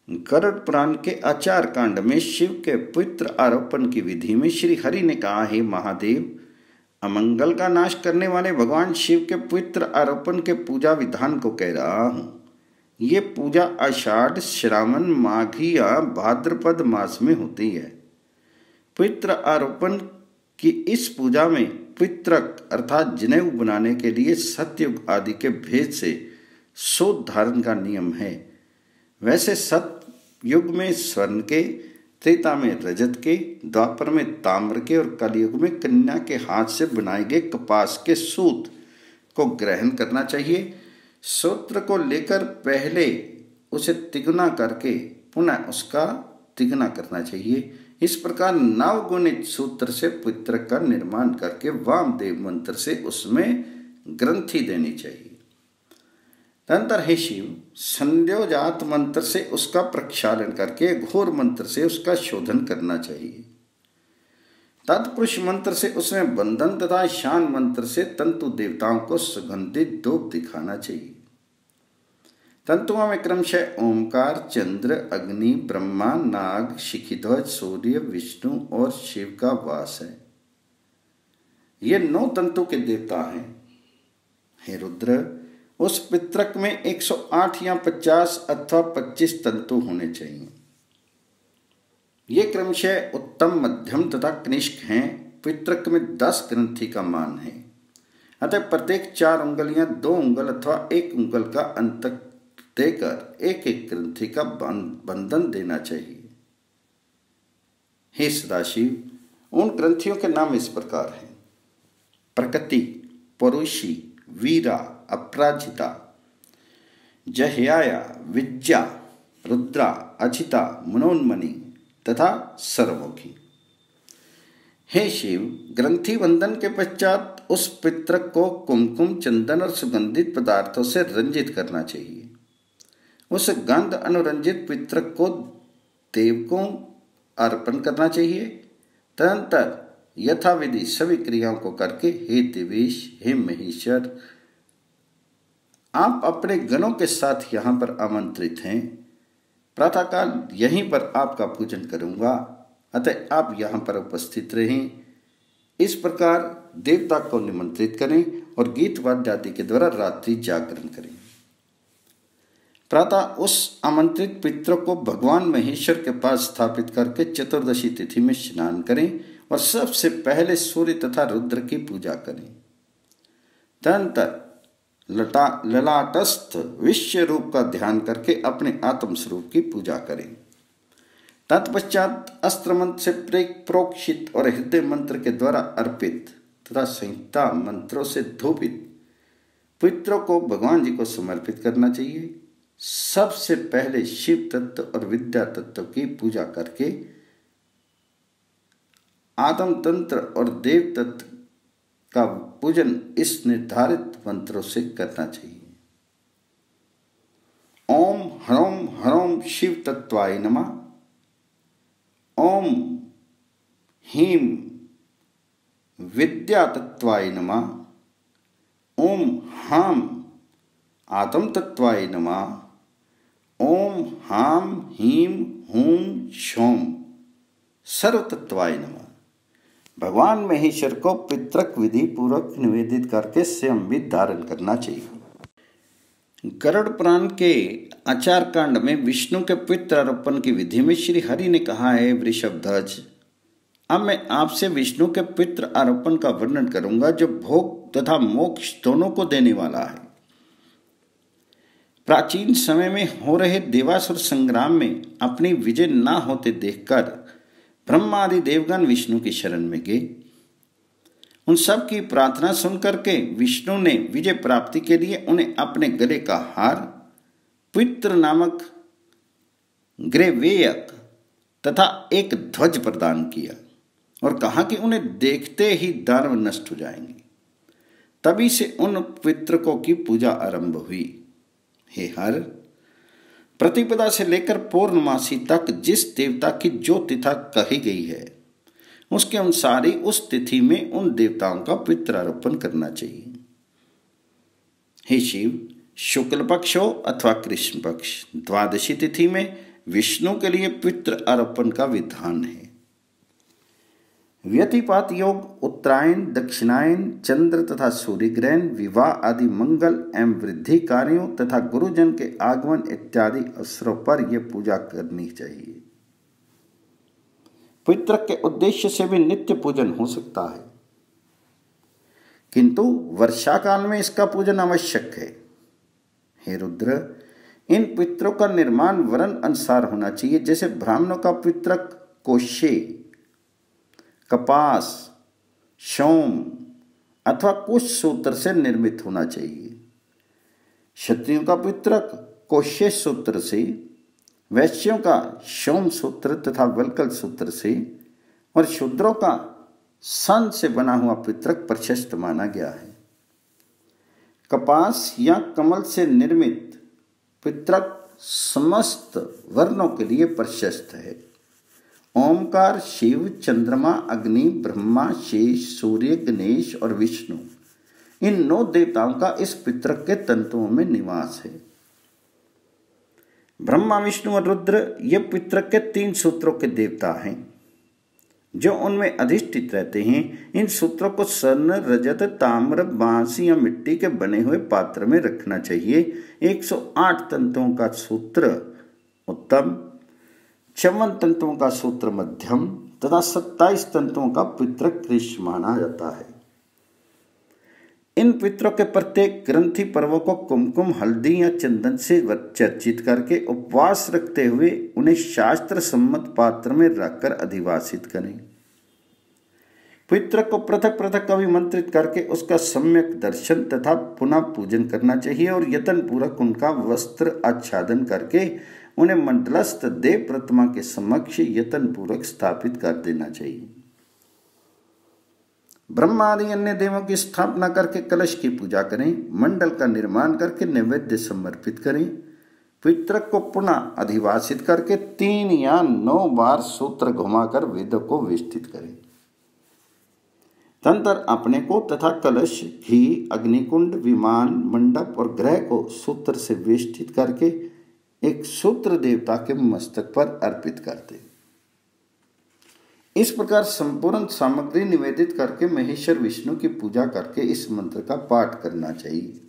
गरुड़ पुराण के आचार कांड में शिव के पितृ आरोपण की विधि में श्री हरि ने कहा, हे महादेव, अमंगल का नाश करने वाले भगवान शिव के पितृ आरोपण के पूजा विधान को कह रहा हूँ। ये पूजा आषाढ़, श्रावण, माघी या भाद्रपद मास में होती है। पितृ आरोपण की इस पूजा में पितृक अर्थात जनेऊ बनाने के लिए सतयुग आदि के भेद से शोध धारण का नियम है। वैसे सतयुग में स्वर्ण के, त्रेता में रजत के, द्वापर में ताम्र के और कलयुग में कन्या के हाथ से बनाए गए कपास के सूत को ग्रहण करना चाहिए। सूत्र को लेकर पहले उसे तिगुना करके पुनः उसका तिगुना करना चाहिए। इस प्रकार नवगुणित सूत्र से पितृक का निर्माण करके वामदेव मंत्र से उसमें ग्रंथि देनी चाहिए। तदंतर हे शिव, संध्योजात मंत्र से उसका प्रक्षालन करके घोर मंत्र से उसका शोधन करना चाहिए। तत्पुरुष मंत्र से उसमें बंधन तथा शान मंत्र से तंतु देवताओं को सुगंधित धूप दिखाना चाहिए। तंतुओं में क्रमशः ओमकार, चंद्र, अग्नि, ब्रह्मा, नाग, शिखिध्वज, सूर्य, विष्णु और शिव का वास है। ये 9 तंतु के देवता हैं। हे रुद्र, उस पितृक में 108 या 50 अथवा 25 तंतु होने चाहिए। ये क्रमशः उत्तम, मध्यम तथा कनिष्क हैं। पितृक में 10 ग्रंथि का मान है। अतः प्रत्येक 4 उंगलियां 2 उंगल अथवा 1 उंगल का अंतर देकर एक एक ग्रंथि का बंधन देना चाहिए। हे सदाशिव, उन ग्रंथियों के नाम इस प्रकार हैं: प्रकृति, परुषी, वीरा, अपराजिता, जह्याया, विज्जा, रुद्रा, अचिता, मनोन्मणि तथा सर्वमुखी। हे शिव, ग्रंथि बंधन के पश्चात उस पितृक को कुमकुम, चंदन और सुगंधित पदार्थों से रंजित करना चाहिए। उस गंध अनुरंजित पितृक को देव को अर्पण करना चाहिए। तदंतर यथाविधि सभी क्रियाओं को करके, हे देवेश, हे महेश्वर, आप अपने गणों के साथ यहाँ पर आमंत्रित हैं। प्रातःकाल यहीं पर आपका पूजन करूँगा, अतः आप यहाँ पर उपस्थित रहें। इस प्रकार देवता को निमंत्रित करें और गीत वाद्य आदि के द्वारा रात्रि जागरण करें। प्रातः उस आमंत्रित पितरों को भगवान महेश्वर के पास स्थापित करके चतुर्दशी तिथि में स्नान करें और सबसे पहले सूर्य तथा रुद्र की पूजा करें। तदंतर ललाटस्थ विश्व रूप का ध्यान करके अपने आत्म स्वरूप की पूजा करें। तत्पश्चात अस्त्र मंत्र से प्रोक्षित और हृदय मंत्र के द्वारा अर्पित तथा संहिता मंत्रों से धूपित पितरों को भगवान जी को समर्पित करना चाहिए। सबसे पहले शिव तत्व और विद्या तत्व की पूजा करके आत्म तंत्र और देव तत्व का पूजन इस निर्धारित मंत्रों से करना चाहिए। ओम ह्रौम ह्रौम शिव तत्वाय नमः। ओम ह्रीं विद्या तत्वाय नमः। ओम हां आत्म तत्वाय नमः। ओम हां ह्रीं हूं शौं सर्व तत्वाय नमः। भगवान महेश्वर को पितृक विधि पूर्वक निवेदित करके स्वयं भी धारण करना चाहिए। गरुड़ पुराण के आचार कांड में विष्णु के पितृ आरोपण की विधि में श्री हरि ने कहा है, वृषभध्वज, अब मैं आपसे विष्णु के पितृ आरोपण का वर्णन करूंगा जो भोग तथा मोक्ष दोनों को देने वाला है। प्राचीन समय में हो रहे देवासुर संग्राम में अपनी विजय ना होते देखकर ब्रह्मा आदि देवगण विष्णु की शरण में गए। उन सब की प्रार्थना सुनकर के विष्णु ने विजय प्राप्ति के लिए उन्हें अपने गले का हार, पितृ नामक ग्रेवेयक तथा एक ध्वज प्रदान किया और कहा कि उन्हें देखते ही दानव नष्ट हो जाएंगे। तभी से उन पितृकों की पूजा आरंभ हुई। हे हर, प्रतिपदा से लेकर पूर्णमासी तक जिस देवता की जो तिथि कही गई है उसके अनुसार ही उस तिथि में उन देवताओं का पितृारोपण करना चाहिए। हे शिव, शुक्ल पक्ष हो अथवा कृष्ण पक्ष, द्वादशी तिथि में विष्णु के लिए पितृ अर्पण का विधान है। व्यतिपात योग उत्तरायण, दक्षिणायन, चंद्र तथा सूर्य ग्रहण, विवाह आदि मंगल एवं वृद्धि कार्यों तथा गुरुजन के आगमन इत्यादि अवसरों पर यह पूजा करनी चाहिए। पितृ के उद्देश्य से भी नित्य पूजन हो सकता है, किंतु वर्षा काल में इसका पूजन आवश्यक है। हे रुद्र, इन पितरों का निर्माण वर्ण अनुसार होना चाहिए। जैसे ब्राह्मणों का पितृक कोशे, कपास, सोम अथवा कुश सूत्र से निर्मित होना चाहिए। क्षत्रियों का पितृक कोशे सूत्र से, वैश्यों का सोम सूत्र तथा वल्कल सूत्र से और शूद्रों का सन से बना हुआ पितृक प्रशस्त माना गया है। कपास या कमल से निर्मित पितृक समस्त वर्णों के लिए प्रशस्त है। ओमकार, शिव, चंद्रमा, अग्नि, ब्रह्मा, शेष, सूर्य, गणेश और विष्णु, इन 9 देवताओं का इस पितृक के तंतुओं में निवास है। ब्रह्मा, विष्णु और रुद्र ये पितृक के 3 सूत्रों के देवता हैं जो उनमें अधिष्ठित रहते हैं। इन सूत्रों को स्वर्ण, रजत, ताम्र, बांस या मिट्टी के बने हुए पात्र में रखना चाहिए। 108 तंतुओं का सूत्र उत्तम, 54 तंतुओं का सूत्र मध्यम तथा 27 तंतुओं का पितृक कृष्ण माना जाता है। इन पितरों के प्रत्येक ग्रंथि पर्वों को कुमकुम, हल्दी या चंदन से चर्चित करके उपवास रखते हुए उन्हें शास्त्र सम्मत पात्र में रखकर अधिवासित करें। पितृ को पृथक पृथक अभिमंत्रित करके उसका सम्यक दर्शन तथा पुनः पूजन करना चाहिए और यत्न पूर्वक उनका वस्त्र आच्छादन करके उन्हें मंडलस्थ देव प्रतिमा के समक्ष यत्न पूर्वक स्थापित कर देना चाहिए। ब्रह्मा आदि अन्य देवों की स्थापना करके कलश की पूजा करें। मंडल का निर्माण करके नैवेद्य समर्पित करें। पितृक को पुनः अधिवासित करके 3 या 9 बार सूत्र घुमाकर वेदों को वेष्टित करें। तंत्र अपने को तथा कलश, घी, अग्निकुंड, विमान, मंडप और ग्रह को सूत्र से वेष्टित करके एक सूत्र देवता के मस्तक पर अर्पित करते। इस प्रकार संपूर्ण सामग्री निवेदित करके महेश्वर विष्णु की पूजा करके इस मंत्र का पाठ करना चाहिए।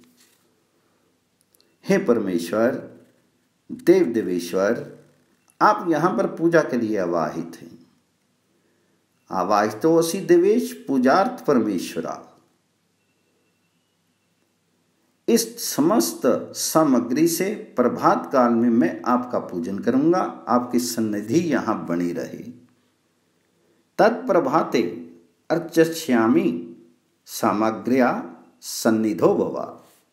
हे परमेश्वर, देव देवेश्वर, आप यहाँ पर पूजा के लिए आवाहित हैं। आवाहितो असि देवेश पूजार्थ परमेश्वरा। इस समस्त सामग्री से प्रभात काल में मैं आपका पूजन करूंगा। आपकी सन्निधि यहाँ बनी रहे। तत्प्रभाते अर्चस्यामि सामग्र्या सन्निधो भवा।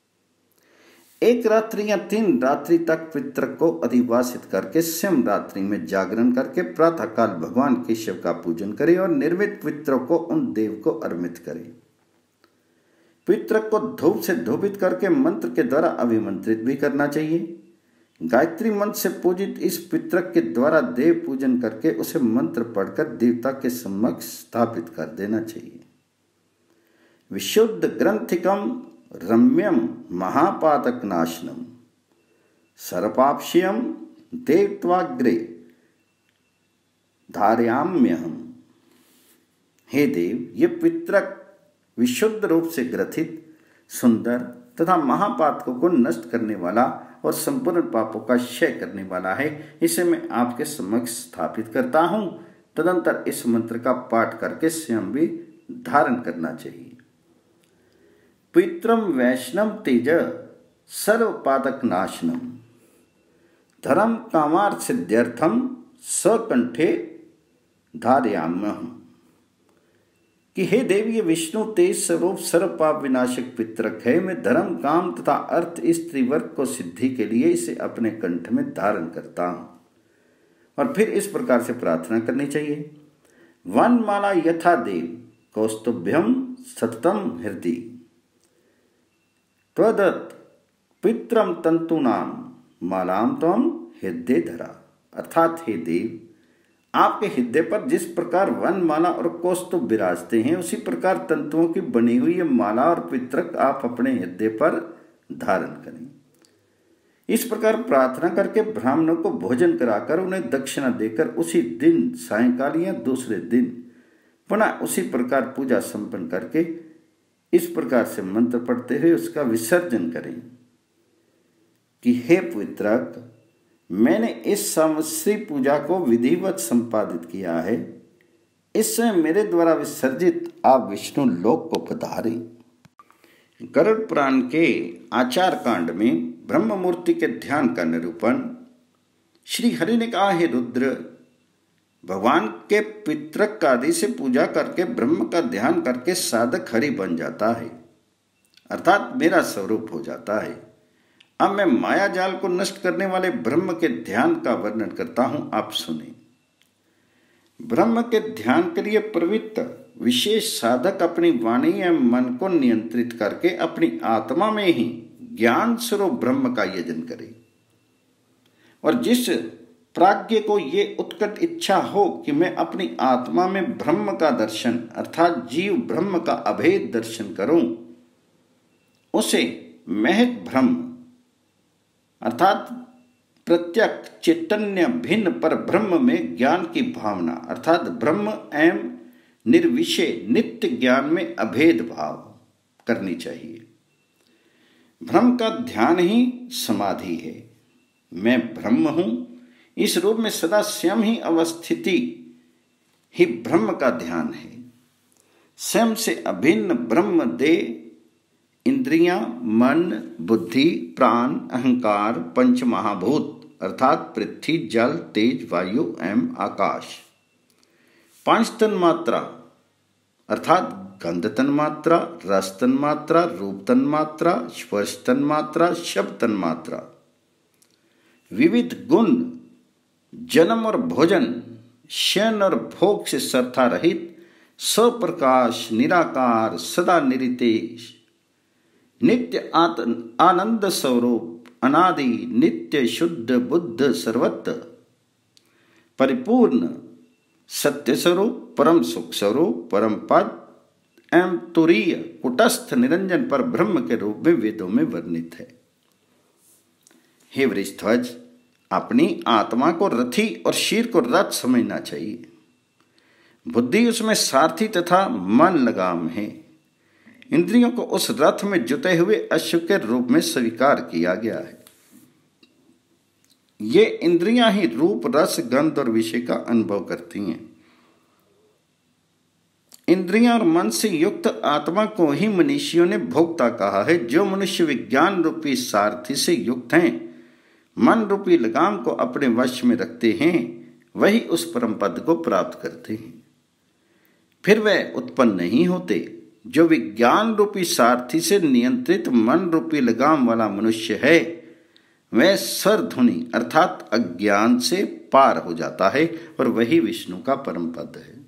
1 रात्रि या 3 रात्रि तक पितृ को अधिवासित करके स्वयं रात्रि में जागरण करके प्रातःकाल भगवान केशव का पूजन करें और निर्मित पितरों को उन देव को अर्पित करें। पितृ को धूप से धूपित करके मंत्र के द्वारा अभिमंत्रित भी करना चाहिए। गायत्री मंत्र से पूजित इस पितृ के द्वारा देव पूजन करके उसे मंत्र पढ़कर देवता के सम्मुख स्थापित कर देना चाहिए। विशुद्ध ग्रंथिकम रम्यम महापातक नाशनम सर्पापश्यम देवत्वाग्रे धारयाम्यहम। हे देव, ये पितृक विशुद्ध रूप से ग्रथित, सुंदर तथा महापातकों को नष्ट करने वाला और संपूर्ण पापों का क्षय करने वाला है। इसे मैं आपके समक्ष स्थापित करता हूँ। तदंतर इस मंत्र का पाठ करके स्वयं भी धारण करना चाहिए। पित्रम वैष्णव तेज सर्वपातक नाशनम धर्म कामार्थ सिद्ध्यर्थम स्वकंठे धारयाम्यहम। कि हे देव, ये विष्णु तेज स्वरूप सर्व पाप विनाशक पितृक है। मैं धर्म, काम तथा अर्थ इस त्रिवर्ग को सिद्धि के लिए इसे अपने कंठ में धारण करता हूँ। और फिर इस प्रकार से प्रार्थना करनी चाहिए। वनमाला यथा देव कौस्तुभ्यम सततम हृदय त्वदत् पित्रम तंतूनाम मालाम त्वम हृदय धरा। अर्थात हे देव, आपके हृदय पर जिस प्रकार वनमाला और कौस्तुभ विराजते हैं, उसी प्रकार तंतुओं की बनी हुई ये माला और पितृक आप अपने हृदय पर धारण करें। इस प्रकार प्रार्थना करके ब्राह्मणों को भोजन कराकर उन्हें दक्षिणा देकर उसी दिन सायंकाल या दूसरे दिन पुनः उसी प्रकार पूजा संपन्न करके इस प्रकार से मंत्र पढ़ते हुए उसका विसर्जन करें कि हे पवित्रक, मैंने इस संवत्सरी पूजा को विधिवत संपादित किया है। इस समय मेरे द्वारा विसर्जित आप विष्णु लोक को पधारें। गरुड़ पुराण के आचार कांड में ब्रह्म मूर्ति के ध्यान का निरूपण श्री हरि ने कहा, हे रुद्र, भगवान के पितृक आदि से पूजा करके ब्रह्म का ध्यान करके साधक हरि बन जाता है, अर्थात मेरा स्वरूप हो जाता है। अब मैं माया जाल को नष्ट करने वाले ब्रह्म के ध्यान का वर्णन करता हूं, आप सुने। ब्रह्म के ध्यान के लिए प्रवृत्त विशेष साधक अपनी वाणी एवं मन को नियंत्रित करके अपनी आत्मा में ही ज्ञान स्वरूप ब्रह्म का यजन करे, और जिस प्राज्ञ को ये उत्कट इच्छा हो कि मैं अपनी आत्मा में ब्रह्म का दर्शन अर्थात जीव ब्रह्म का अभेद दर्शन करूं, उसे महत ब्रह्म अर्थात प्रत्यक्ष चैतन्य भिन्न पर ब्रह्म में ज्ञान की भावना अर्थात ब्रह्म एवं निर्विषय नित्य ज्ञान में अभेद भाव करनी चाहिए। ब्रह्म का ध्यान ही समाधि है। मैं ब्रह्म हूं, इस रूप में सदा स्वयं ही अवस्थिति ही ब्रह्म का ध्यान है। स्वयं से अभिन्न ब्रह्म दे इंद्रियां, मन, बुद्धि, प्राण, अहंकार, पंच महाभूत अर्थात पृथ्वी, जल, तेज, वायु एवं आकाश, पांच तन्मात्रा अर्थात गंध तन्मात्रा, रस तन्मात्रा, रूप तन्मात्रा, स्पर्श तन्मात्रा, शब्द तन्मात्रा, विविध गुण, जन्म और भोजन, शयन और भोग से सर्था रहित, स्वप्रकाश, निराकार, सदा निरितेश, नित्य आनंद स्वरूप, अनादि नित्य शुद्ध बुद्ध सर्वत्र परिपूर्ण सत्य स्वरूप, परम सुख स्वरूप, परम पद एवं तुरीय कुटस्थ निरंजन पर ब्रह्म के रूप में वेदों में वर्णित है। हे वृषध्वज, अपनी आत्मा को रथी और शीर को रथ समझना चाहिए। बुद्धि उसमें सारथी तथा मन लगाम है। इंद्रियों को उस रथ में जुटे हुए अश्व के रूप में स्वीकार किया गया है। ये इंद्रियां ही रूप, रस, गंध और विषय का अनुभव करती हैं। इंद्रियां और मन से युक्त आत्मा को ही मनीषियों ने भोक्ता कहा है। जो मनुष्य विज्ञान रूपी सारथी से युक्त हैं, मन रूपी लगाम को अपने वश में रखते हैं, वही उस परम पद को प्राप्त करते हैं। फिर वह उत्पन्न नहीं होते। जो विज्ञान रूपी सारथी से नियंत्रित मन रूपी लगाम वाला मनुष्य है, वह स्वरध्वनि अर्थात अज्ञान से पार हो जाता है और वही विष्णु का परम पद है।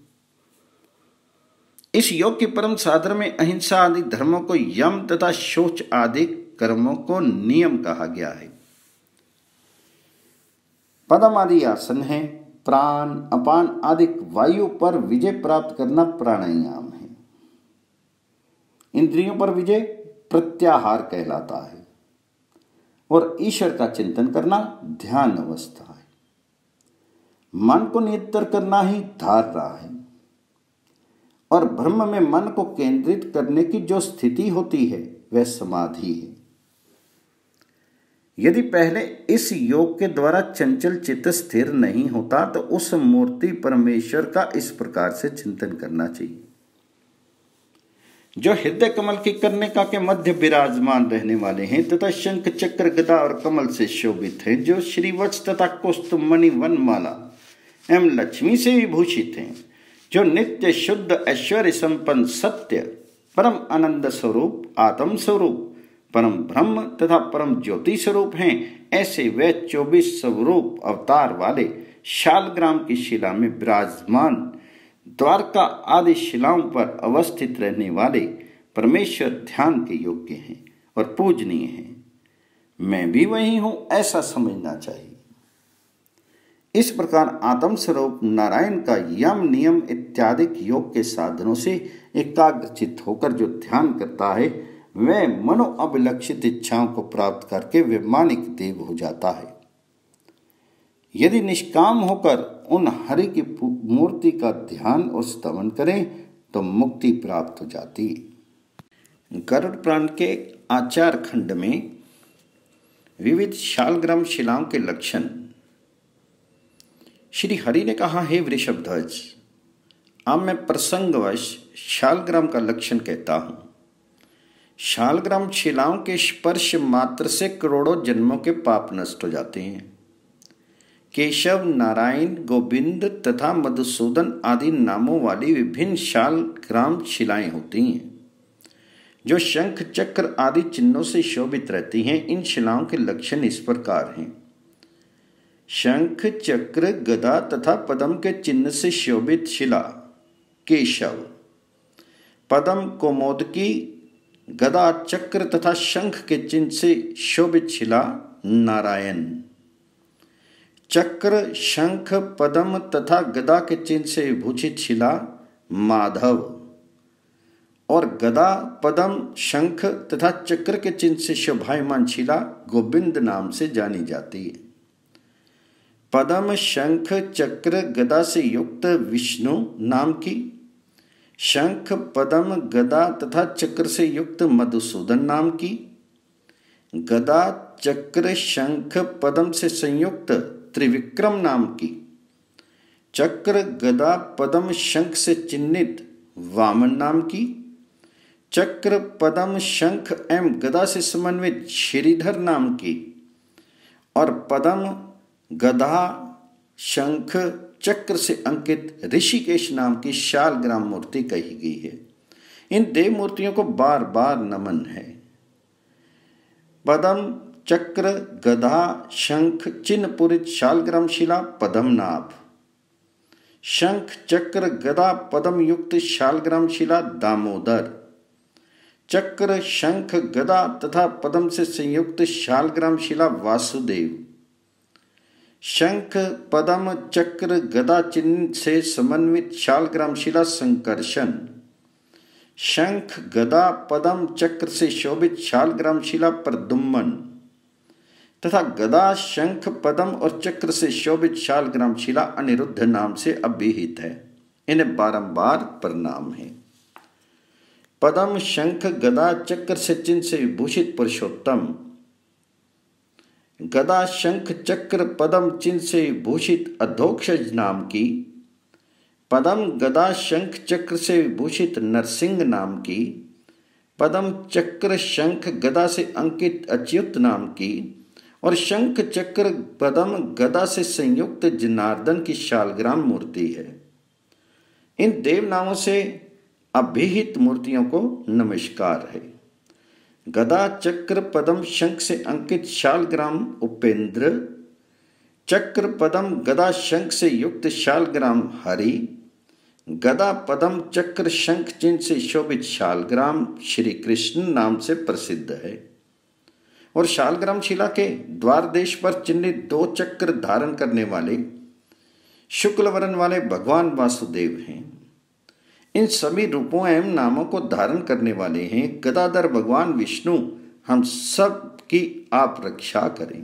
इस योग के परम साधन में अहिंसा आदि धर्मों को यम तथा शौच आदि कर्मों को नियम कहा गया है। पदम आदि आसन है। प्राण, अपान आदि वायु पर विजय प्राप्त करना प्राणायाम है। इंद्रियों पर विजय प्रत्याहार कहलाता है और ईश्वर का चिंतन करना ध्यान अवस्था है। मन को नियंत्रण करना ही धारणा है और ब्रह्म में मन को केंद्रित करने की जो स्थिति होती है वह समाधि है। यदि पहले इस योग के द्वारा चंचल चित्त स्थिर नहीं होता तो उस मूर्ति परमेश्वर का इस प्रकार से चिंतन करना चाहिए, जो हृदय कमल की कर्णिका के मध्य विराजमान रहने वाले हैं तथा शंख, चक्र, गदा और कमल से शोभित हैं, जो श्रीवत्स तथा कौस्तुभ मणि, वनमाला एवं लक्ष्मी से विभूषित हैं, जो नित्य शुद्ध ऐश्वर्य संपन्न सत्य परम आनंद स्वरूप, आत्म स्वरूप, परम ब्रह्म तथा परम ज्योति स्वरूप हैं। ऐसे वे 24 स्वरूप अवतार वाले शालग्राम की शिला में विराजमान, द्वारका आदि शिलाओं पर अवस्थित रहने वाले परमेश्वर ध्यान के योग्य हैं और पूजनीय हैं। मैं भी वही हूं, ऐसा समझना चाहिए। इस प्रकार आत्म स्वरूप नारायण का यम, नियम इत्यादि योग के साधनों से एकाग्रचित होकर जो ध्यान करता है वह मनोअभिलक्षित इच्छाओं को प्राप्त करके वैमानिक देव हो जाता है। यदि निष्काम होकर उन हरि की मूर्ति का ध्यान और स्तवन करें तो मुक्ति प्राप्त हो जाती है। गरुड़ पुराण के आचार खंड में विविध शालग्राम शिलाओं के लक्षण श्री हरि ने कहा, हे वृषभध्वज, अब मैं प्रसंगवश शालग्राम का लक्षण कहता हूं। शालग्राम शिलाओं के स्पर्श मात्र से करोड़ों जन्मों के पाप नष्ट हो जाते हैं। केशव, नारायण, गोविंद तथा मधुसूदन आदि नामों वाली विभिन्न शालग्राम शिलाएं होती हैं जो शंख, चक्र आदि चिन्हों से शोभित रहती हैं। इन शिलाओं के लक्षण इस प्रकार हैं। शंख, चक्र, गदा तथा पद्म के चिन्ह से शोभित शिला केशव, पद्म, कौमोदकी, गदा, चक्र तथा शंख के चिन्ह से शोभित शिला नारायण, चक्र, शंख, पद्म तथा गदा के चिन्ह से विभूषित शिला माधव और गदा, पद्म, शंख तथा चक्र के चिन्ह से शोभायमान शिला गोविंद नाम से जानी जाती है। पद्म, शंख, चक्र, गदा से युक्त विष्णु नाम की, शंख, पद्म, गदा तथा चक्र से युक्त मधुसूदन नाम की, गदा, चक्र, शंख, पद्म से संयुक्त त्रिविक्रम नाम की, चक्र, गदा, पद्म, शंख से चिन्हित वामन नाम की, चक्र, पद्म, शंख एवं गदा से समन्वित श्रीधर नाम की और पद्म, गदा, शंख, चक्र से अंकित ऋषिकेश नाम की शालग्राम मूर्ति कही गई है। इन देव मूर्तियों को बार बार नमन है। पद्म, चक्र, गदा, शंख चिन्ह पूरित शालग्राम शिला पद्मनाभ, शंख, चक्र, गदा, पद्म युक्त शालग्राम शिला दामोदर, चक्र, शंख, गदा तथा पद्म से संयुक्त शालग्राम शिला वासुदेव, शंख, पद्म, चक्र, गदा चिन्ह से समन्वित शालग्राम शिला संकर्षण, शंख, गदा, पद्म, चक्र से शोभित शालग्राम शिला प्रद्युम्न तथा गदा, शंख, पद्म और चक्र से शोभित शालग्राम शिला अनिरुद्ध नाम से अभिहित है। इन्हें बारंबार प्रणाम है। पद्म, शंख, गदा, चक्र से चिन्ह से विभूषित पुरुषोत्तम, गदा, शंख, चक्र, पद्म चिन्ह से विभूषित अधोक्षज नाम की, पद्म, गदा, शंख, चक्र से विभूषित नरसिंह नाम की, पद्म, चक्र, शंख, गदा से अंकित अच्युत नाम की और शंख, चक्र, पद्म, गदा से संयुक्त जनार्दन की शालग्राम मूर्ति है। इन देव नामों से अभिहित मूर्तियों को नमस्कार है। गदा, चक्र, पद्म, शंख से अंकित शालग्राम उपेंद्र, चक्र, पद्म, गदा, शंख से युक्त शालग्राम हरि, गदा, पद्म, चक्र, शंख चिन्ह से शोभित शालग्राम श्री कृष्ण नाम से प्रसिद्ध है। और शालग्राम शिला के द्वार देश पर चिन्हित 2 चक्र धारण करने वाले शुक्ल वर्ण वाले भगवान वासुदेव हैं। इन सभी रूपों एवं नामों को धारण करने वाले हैं गदाधर भगवान विष्णु। हम सब की आप रक्षा करें।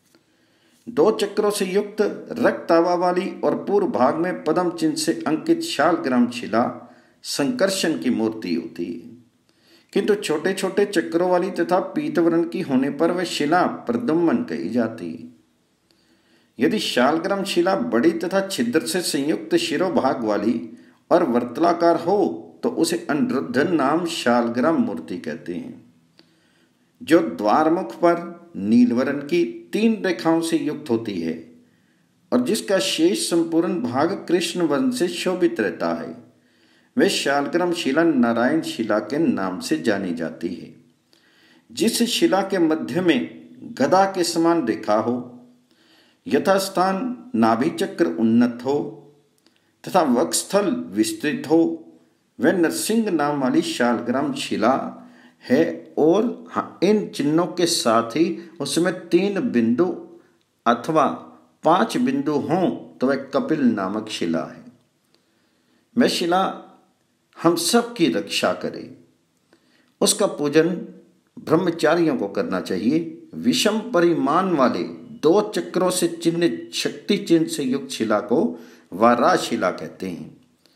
2 चक्रों से युक्त रक्तावा वाली और पूर्व भाग में पद्म चिन्ह से अंकित शालग्राम शिला संकर्षण की मूर्ति होती है, किंतु छोटे छोटे चक्रों वाली तथा पीतवर्ण की होने पर वह शिला प्रद्युम्न कही जाती है। यदि शालग्राम शिला बड़ी तथा छिद्र से संयुक्त शिरोभाग वाली और वर्तलाकार हो तो उसे अनिरुद्ध नाम शालग्राम मूर्ति कहते हैं, जो द्वारमुख पर नीलवर्ण की 3 रेखाओं से युक्त होती है और जिसका शेष संपूर्ण भाग कृष्ण वर्ण से शोभित रहता है। वे शालग्राम शिला नारायण शिला के नाम से जानी जाती है। जिस शिला के मध्य में गदा के समान रेखा हो, यथास्थान नाभि चक्र उन्नत हो तथा वक्षस्थल विस्तृत हो, वह नरसिंह नाम वाली शालग्राम शिला है। और इन चिन्हों के साथ ही उसमें 3 बिंदु अथवा 5 बिंदु हों तो वह कपिल नामक शिला है। वह शिला हम सब की रक्षा करे उसका पूजन ब्रह्मचारियों को करना चाहिए। विषम परिमाण वाले 2 चक्रों से चिन्हित शक्ति चिन्ह से युक्त शिला को वारा शिला कहते हैं।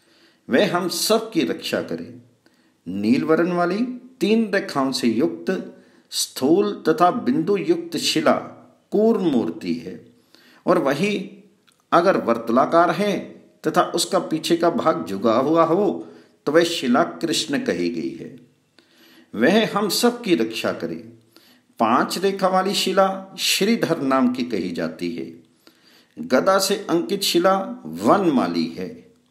वह हम सब की रक्षा करे। नील वर्ण वाली 3 रेखाओं से युक्त स्थूल तथा बिंदु युक्त शिला कूर्म मूर्ति है, और वही अगर वर्तुलाकार है तथा उसका पीछे का भाग झुका हुआ हो तो वह शिला कृष्ण कही गई है। वह हम सब की रक्षा करे। 5 रेखा वाली शिला श्रीधर नाम की कही जाती है। गदा से अंकित शिला वनमाली है।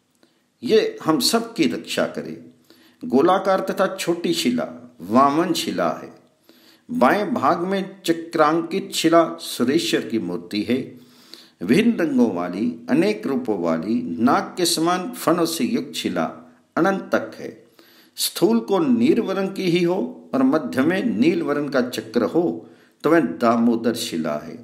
ये हम सब की रक्षा करे। गोलाकार तथा छोटी शिला वामन शिला है। बाएं भाग में चक्रांकित शिला सुरेश्वर की मूर्ति है। विभिन्न रंगों वाली, अनेक रूपों वाली, नाग के समान फणों से युक्त शिला अनंत तक है। स्थूल को नील वर्ण की ही हो और मध्य में नील वर्ण का चक्र हो तो वह दामोदर शिला है।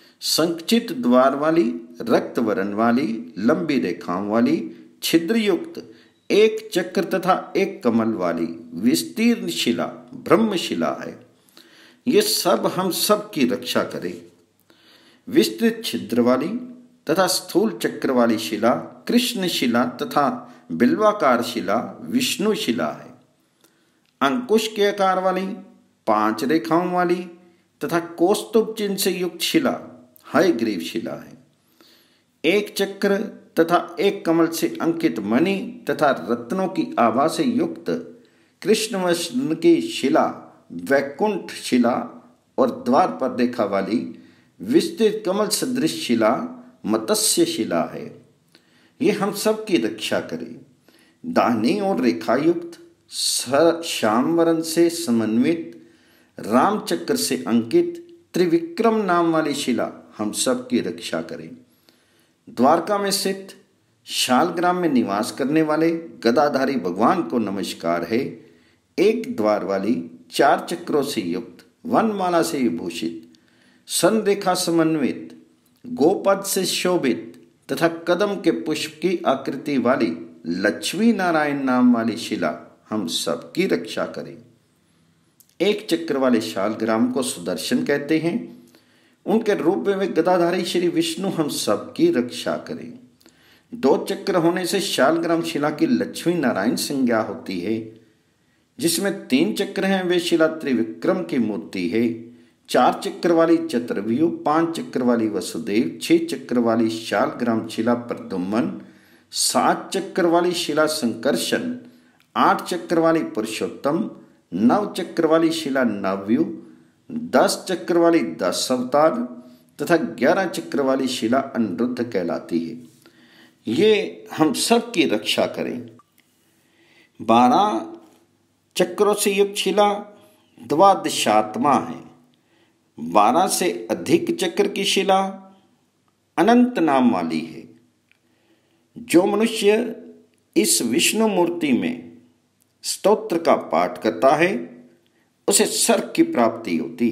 संचित द्वार वाली, रक्त वर्ण वाली, लंबी रेखाओं वाली, छिद्र युक्त, एक चक्र तथा एक कमल वाली विस्तीर्ण शिला ब्रह्म शिला है। ये सब हम सब की रक्षा करे। विस्तृत छिद्र वाली तथा स्थूल चक्र वाली शिला कृष्ण शिला तथा बिल्वाकार शिला विष्णु शिला है। अंकुश के आकार वाली, 5 रेखाओं वाली तथा कौस्तुभ चिन्ह से युक्त शिला हयग्रीव शिला है। एक चक्र तथा एक कमल से अंकित मणि तथा रत्नों की आभा से युक्त कृष्ण वर्ण की शिला वैकुंठ शिला, और द्वार पर रेखा वाली विस्तृत कमल सदृश शिला मत्स्य शिला है। ये हम सब की रक्षा करे। दाहिनी और रेखायुक्त श्याम वर्ण से समन्वित रामचक्र से अंकित त्रिविक्रम नाम वाली शिला हम सब की रक्षा करे। द्वारका में स्थित शालग्राम में निवास करने वाले गदाधारी भगवान को नमस्कार है। एक द्वार वाली, 4 चक्रों से युक्त, वनमाला से विभूषित, संरेखा समन्वित, गोपद से शोभित तथा कदम के पुष्प की आकृति वाली लक्ष्मी नारायण नाम वाली शिला हम सब की रक्षा करे। एक चक्र वाले शालग्राम को सुदर्शन कहते हैं। उनके रूप में वे गदाधारी श्री विष्णु हम सब की रक्षा करें। 2 चक्र होने से शालग्राम शिला की लक्ष्मी नारायण संज्ञा होती है। जिसमें 3 चक्र हैं वे शिला त्रिविक्रम की मूर्ति है। 4 चक्र वाली चतुर्व्यूह, 5 चक्र वाली वसुदेव, 6 चक्र वाली शालग्राम शिला प्रद्युम्न, 7 चक्र वाली शिला संकर्षण, 8 चक्र वाली पुरुषोत्तम, 9 चक्र वाली शिला नवव्यूह, 10 चक्र वाली 10 अवतार तथा 11 चक्र वाली शिला अनिरुद्ध कहलाती है। ये हम सब की रक्षा करें। 12 चक्रों से युक्त शिला द्वादशात्मा है। 12 से अधिक चक्र की शिला अनंत नाम वाली है। जो मनुष्य इस विष्णु मूर्ति में स्तोत्र का पाठ करता है उसे स्वर्ग की प्राप्ति होती।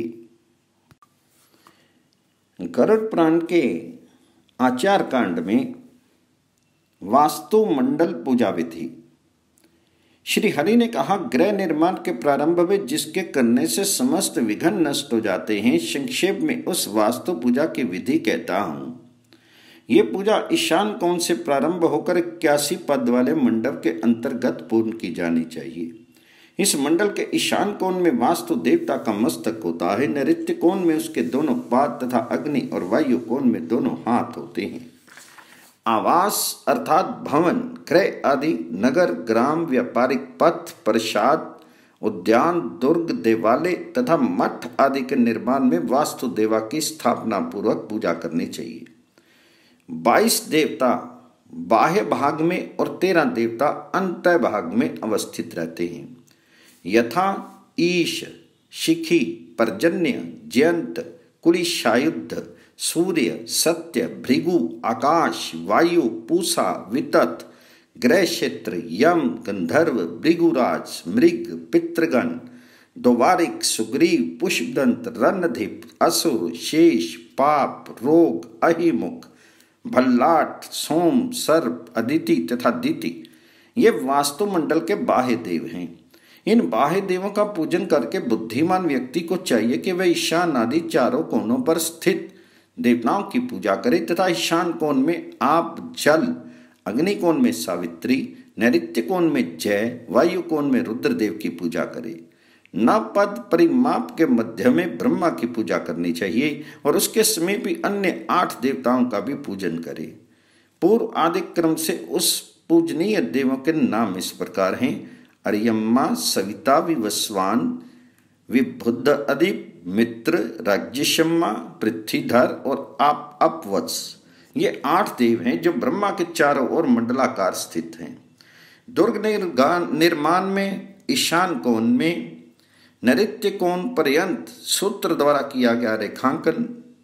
गरुड़ पुराण के आचार कांड में वास्तु मंडल पूजा विधि। श्री हरि ने कहा, गृह निर्माण के प्रारंभ में जिसके करने से समस्त विघ्न नष्ट हो जाते हैं, संक्षेप में उस वास्तु पूजा की विधि कहता हूं। ये पूजा ईशान कोण से प्रारंभ होकर 81 पद वाले मंडप के अंतर्गत पूर्ण की जानी चाहिए। इस मंडल के ईशान कोण में वास्तु देवता का मस्तक होता है। नैऋत्य कोण में उसके दोनों पाद तथा अग्नि और वायु कोण में दोनों हाथ होते हैं। आवास अर्थात भवन, क्रय आदि, नगर, ग्राम, व्यापारिक पथ, प्रसाद, उद्यान, दुर्ग, देवालय तथा मठ आदि के निर्माण में वास्तु देवा की स्थापना पूर्वक पूजा करनी चाहिए। 22 देवता बाह्य भाग में और 13 देवता अंतः भाग में अवस्थित रहते हैं, यथा ईश, शिखी, पर्जन्य, जयंत, कुलिशायुध, सूर्य, सत्य, भृगु, आकाश, वायु, पूषा, वितत, ग्रह क्षेत्र, यम, गंधर्व, भृगुराज, मृग, पितृगण, द्वारिक, सुग्रीव, पुष्पदंत, रणधिप, असुर, शेष, पाप, रोग, अहिमुख, भल्लाट, सोम, सर्प, अदिति तथा दिति ये वास्तुमंडल के बाह्य देव हैं। इन बाह्य देवों का पूजन करके बुद्धिमान व्यक्ति को चाहिए कि वह ईशान आदि चारों कोनों पर स्थित देवताओं की पूजा करे तथा ईशान कोण में आप जल, अग्नि कोण में सावित्री, नैऋत्य कोण में जय, वायु कोण में रुद्रदेव की पूजा करे। नवपद परिमाप के मध्य में ब्रह्मा की पूजा करनी चाहिए और उसके समीप ही अन्य 8 देवताओं का भी पूजन करे। पूर्व आदि क्रम से उस पूजनीय देवों के नाम इस प्रकार हैं: अर्यम्मा, सविता, विवस्वान, विबुद्ध, अधिप, मित्र, राज्यशम्मा, पृथ्वीधर और अपवत्स। ये 8 देव हैं जो ब्रह्मा के चारों ओर मंडलाकार स्थित हैं। दुर्ग निर्माण में ईशान कोण में नैऋत्य कोण पर्यंत सूत्र द्वारा किया गया रेखांकन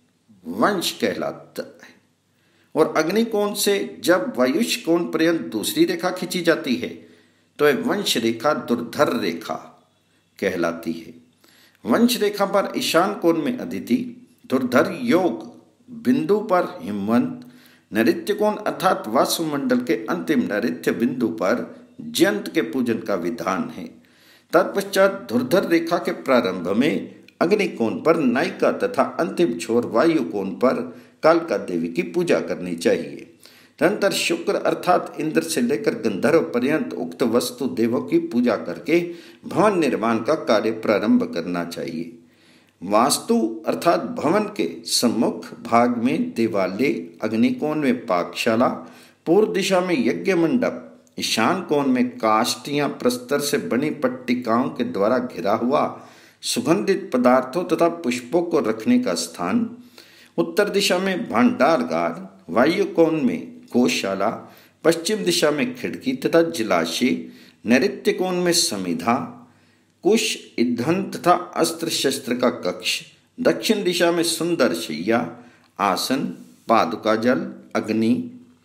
वंश कहलाता है और अग्नि कोण से जब वायुष कोण पर्यंत दूसरी रेखा खींची जाती है तो यह वंश रेखा दुर्धर रेखा कहलाती है। वंश रेखा पर ईशान कोण में अदिति, दुर्धर योग बिंदु पर हिमवंत, नैऋत्य कोण अर्थात वायुमंडल के अंतिम नैऋत्य बिंदु पर जयंत के पूजन का विधान है। तत्पश्चात धुर्धर रेखा के प्रारंभ में अग्नि कोण पर नायिका तथा अंतिम छोर वायु कोण पर कालिका देवी की पूजा करनी चाहिए। तदनंतर शुक्र अर्थात इंद्र से लेकर गंधर्व पर्यंत उक्त वस्तु देवों की पूजा करके भवन निर्माण का कार्य प्रारंभ करना चाहिए। वास्तु अर्थात भवन के सम्मुख भाग में देवालय, अग्निकोण में पाकशाला, पूर्व दिशा में यज्ञ मंडप, ईशान कोण में काष्ठ या प्रस्तर से बनी पट्टिकाओं के द्वारा घिरा हुआ सुगंधित पदार्थों तथा पुष्पों को रखने का स्थान, उत्तर दिशा में भांडारगार, वायु कोण में गौशाला, पश्चिम दिशा में खिड़की तथा जलाशय, नैऋत्य कोण में समिधा, कुश, ईंधन तथा अस्त्र शस्त्र का कक्ष, दक्षिण दिशा में सुंदर शैया, आसन, पादुका जल, अग्नि,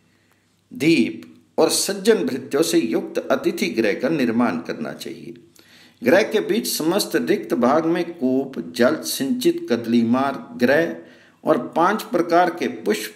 दीप और सज्जन भृत्यों से युक्त अतिथि गृह का निर्माण करना चाहिए। गृह के बीच समस्त रिक्त भाग में कूप, जल सिंचित कदलीमार गृह और 5 प्रकार के पुष्प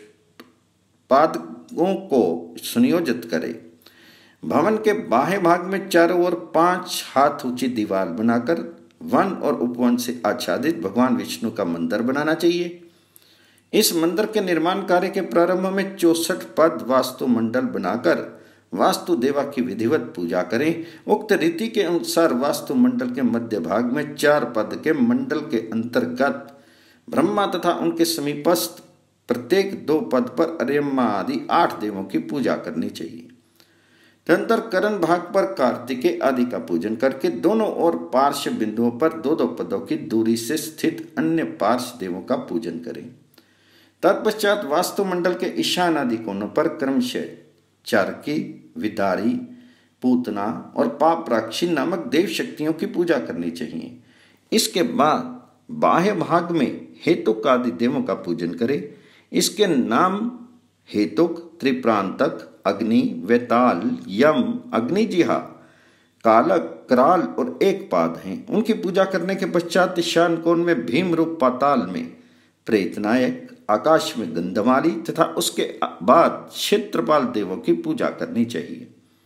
पादकों को सुनियोजित करे। भवन के बाह्य भाग में चारों ओर 5 हाथ ऊंची दीवार बनाकर वन और उपवन से आच्छादित भगवान विष्णु का मंदिर बनाना चाहिए। इस मंदिर के निर्माण कार्य के प्रारंभ में 64 पद वास्तु मंडल बनाकर वास्तु देवा की विधिवत पूजा करें। उक्त रीति के अनुसार वास्तु मंडल के मध्य भाग में 4 पद के मंडल के अंतर्गत ब्रह्मा तथा उनके समीपस्थ प्रत्येक 2 पद पर अर्यम्मा आदि 8 देवों की पूजा करनी चाहिए। तदनंतर करण भाग पर कार्तिकेय आदि का पूजन करके दोनों ओर पार्श्व बिंदुओं पर 2-2 पदों की दूरी से स्थित अन्य पार्श्व देवों का पूजन करें। तत्पश्चात वास्तुमंडल के ईशान आदि कोनों पर क्रमशः चारकी, विदारी, पूतना और पापराक्षी नामक देव शक्तियों की पूजा करनी चाहिए। इसके बाद बाह्य भाग में हेतुक आदि देवों का पूजन करें। इसके नाम हेतुक, त्रिप्रांतक, अग्नि, वेताल, यम, अग्निजिहा, कालक, कराल और एकपाद हैं। उनकी पूजा करने के पश्चात ईशान कोण में भीम रूप पाताल में प्रेतनायक, आकाश में गंधमाली तथा उसके बाद क्षेत्रपाल देवों की पूजा करनी चाहिए।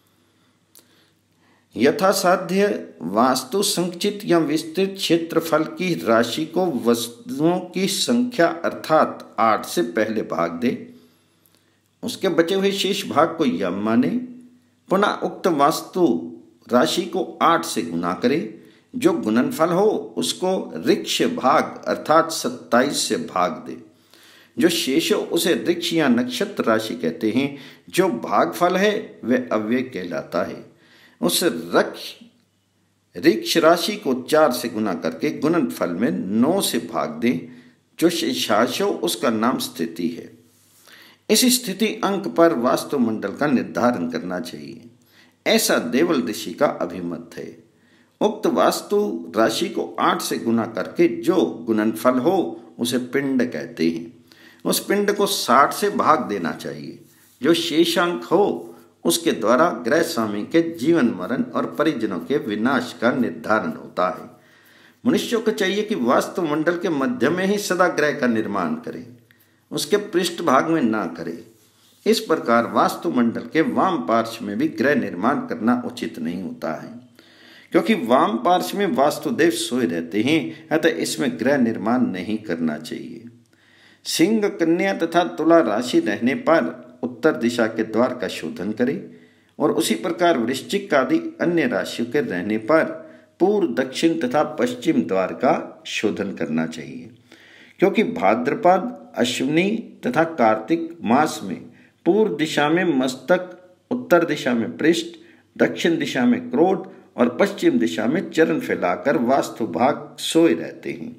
यथासाध्य वास्तु संचित या विस्तृत क्षेत्रफल की राशि को वस्तुओं की संख्या अर्थात 8 से पहले भाग दे। उसके बचे हुए शेष भाग को यम माने। पुनः उक्त वास्तु राशि को 8 से गुना करे। जो गुणनफल हो उसको ऋक्ष भाग अर्थात 27 से भाग दे। जो शेष हो उसे ऋक्ष या नक्षत्र राशि कहते हैं। जो भागफल है वह अव्यय कहलाता है। उस ऋक्ष राशि को 4 से गुना करके गुणनफल में 9 से भाग दें। जो शेषांश हो उसका नाम स्थिति है। इस स्थिति अंक पर वास्तुमंडल का निर्धारण करना चाहिए, ऐसा देवल ऋषि का अभिमत है। उक्त वास्तु राशि को 8 से गुना करके जो गुणनफल हो उसे पिंड कहते हैं। उस पिंड को 60 से भाग देना चाहिए। जो शेषांक हो उसके द्वारा ग्रह स्वामी के जीवन मरण और परिजनों के विनाश का निर्धारण होता है। मनुष्यों को चाहिए कि वास्तुमंडल के मध्य में ही सदा ग्रह का निर्माण करें, उसके पृष्ठ भाग में ना करें। इस प्रकार वास्तुमंडल के वाम पार्श्व में भी ग्रह निर्माण करना उचित नहीं होता है, क्योंकि वाम पार्श्व में वास्तुदेव सोए रहते हैं, अतः इसमें गृह निर्माण नहीं करना चाहिए। सिंह, कन्या तथा तुला राशि रहने पर उत्तर दिशा के द्वार का शोधन करें और उसी प्रकार वृश्चिक आदि अन्य राशियों के रहने पर पूर्व, दक्षिण तथा पश्चिम द्वार का शोधन करना चाहिए। क्योंकि भाद्रपद, अश्विनी तथा कार्तिक मास में पूर्व दिशा में मस्तक, उत्तर दिशा में पृष्ठ, दक्षिण दिशा में क्रोध और पश्चिम दिशा में चरण फैलाकर वास्तु भाग सोए रहते हैं।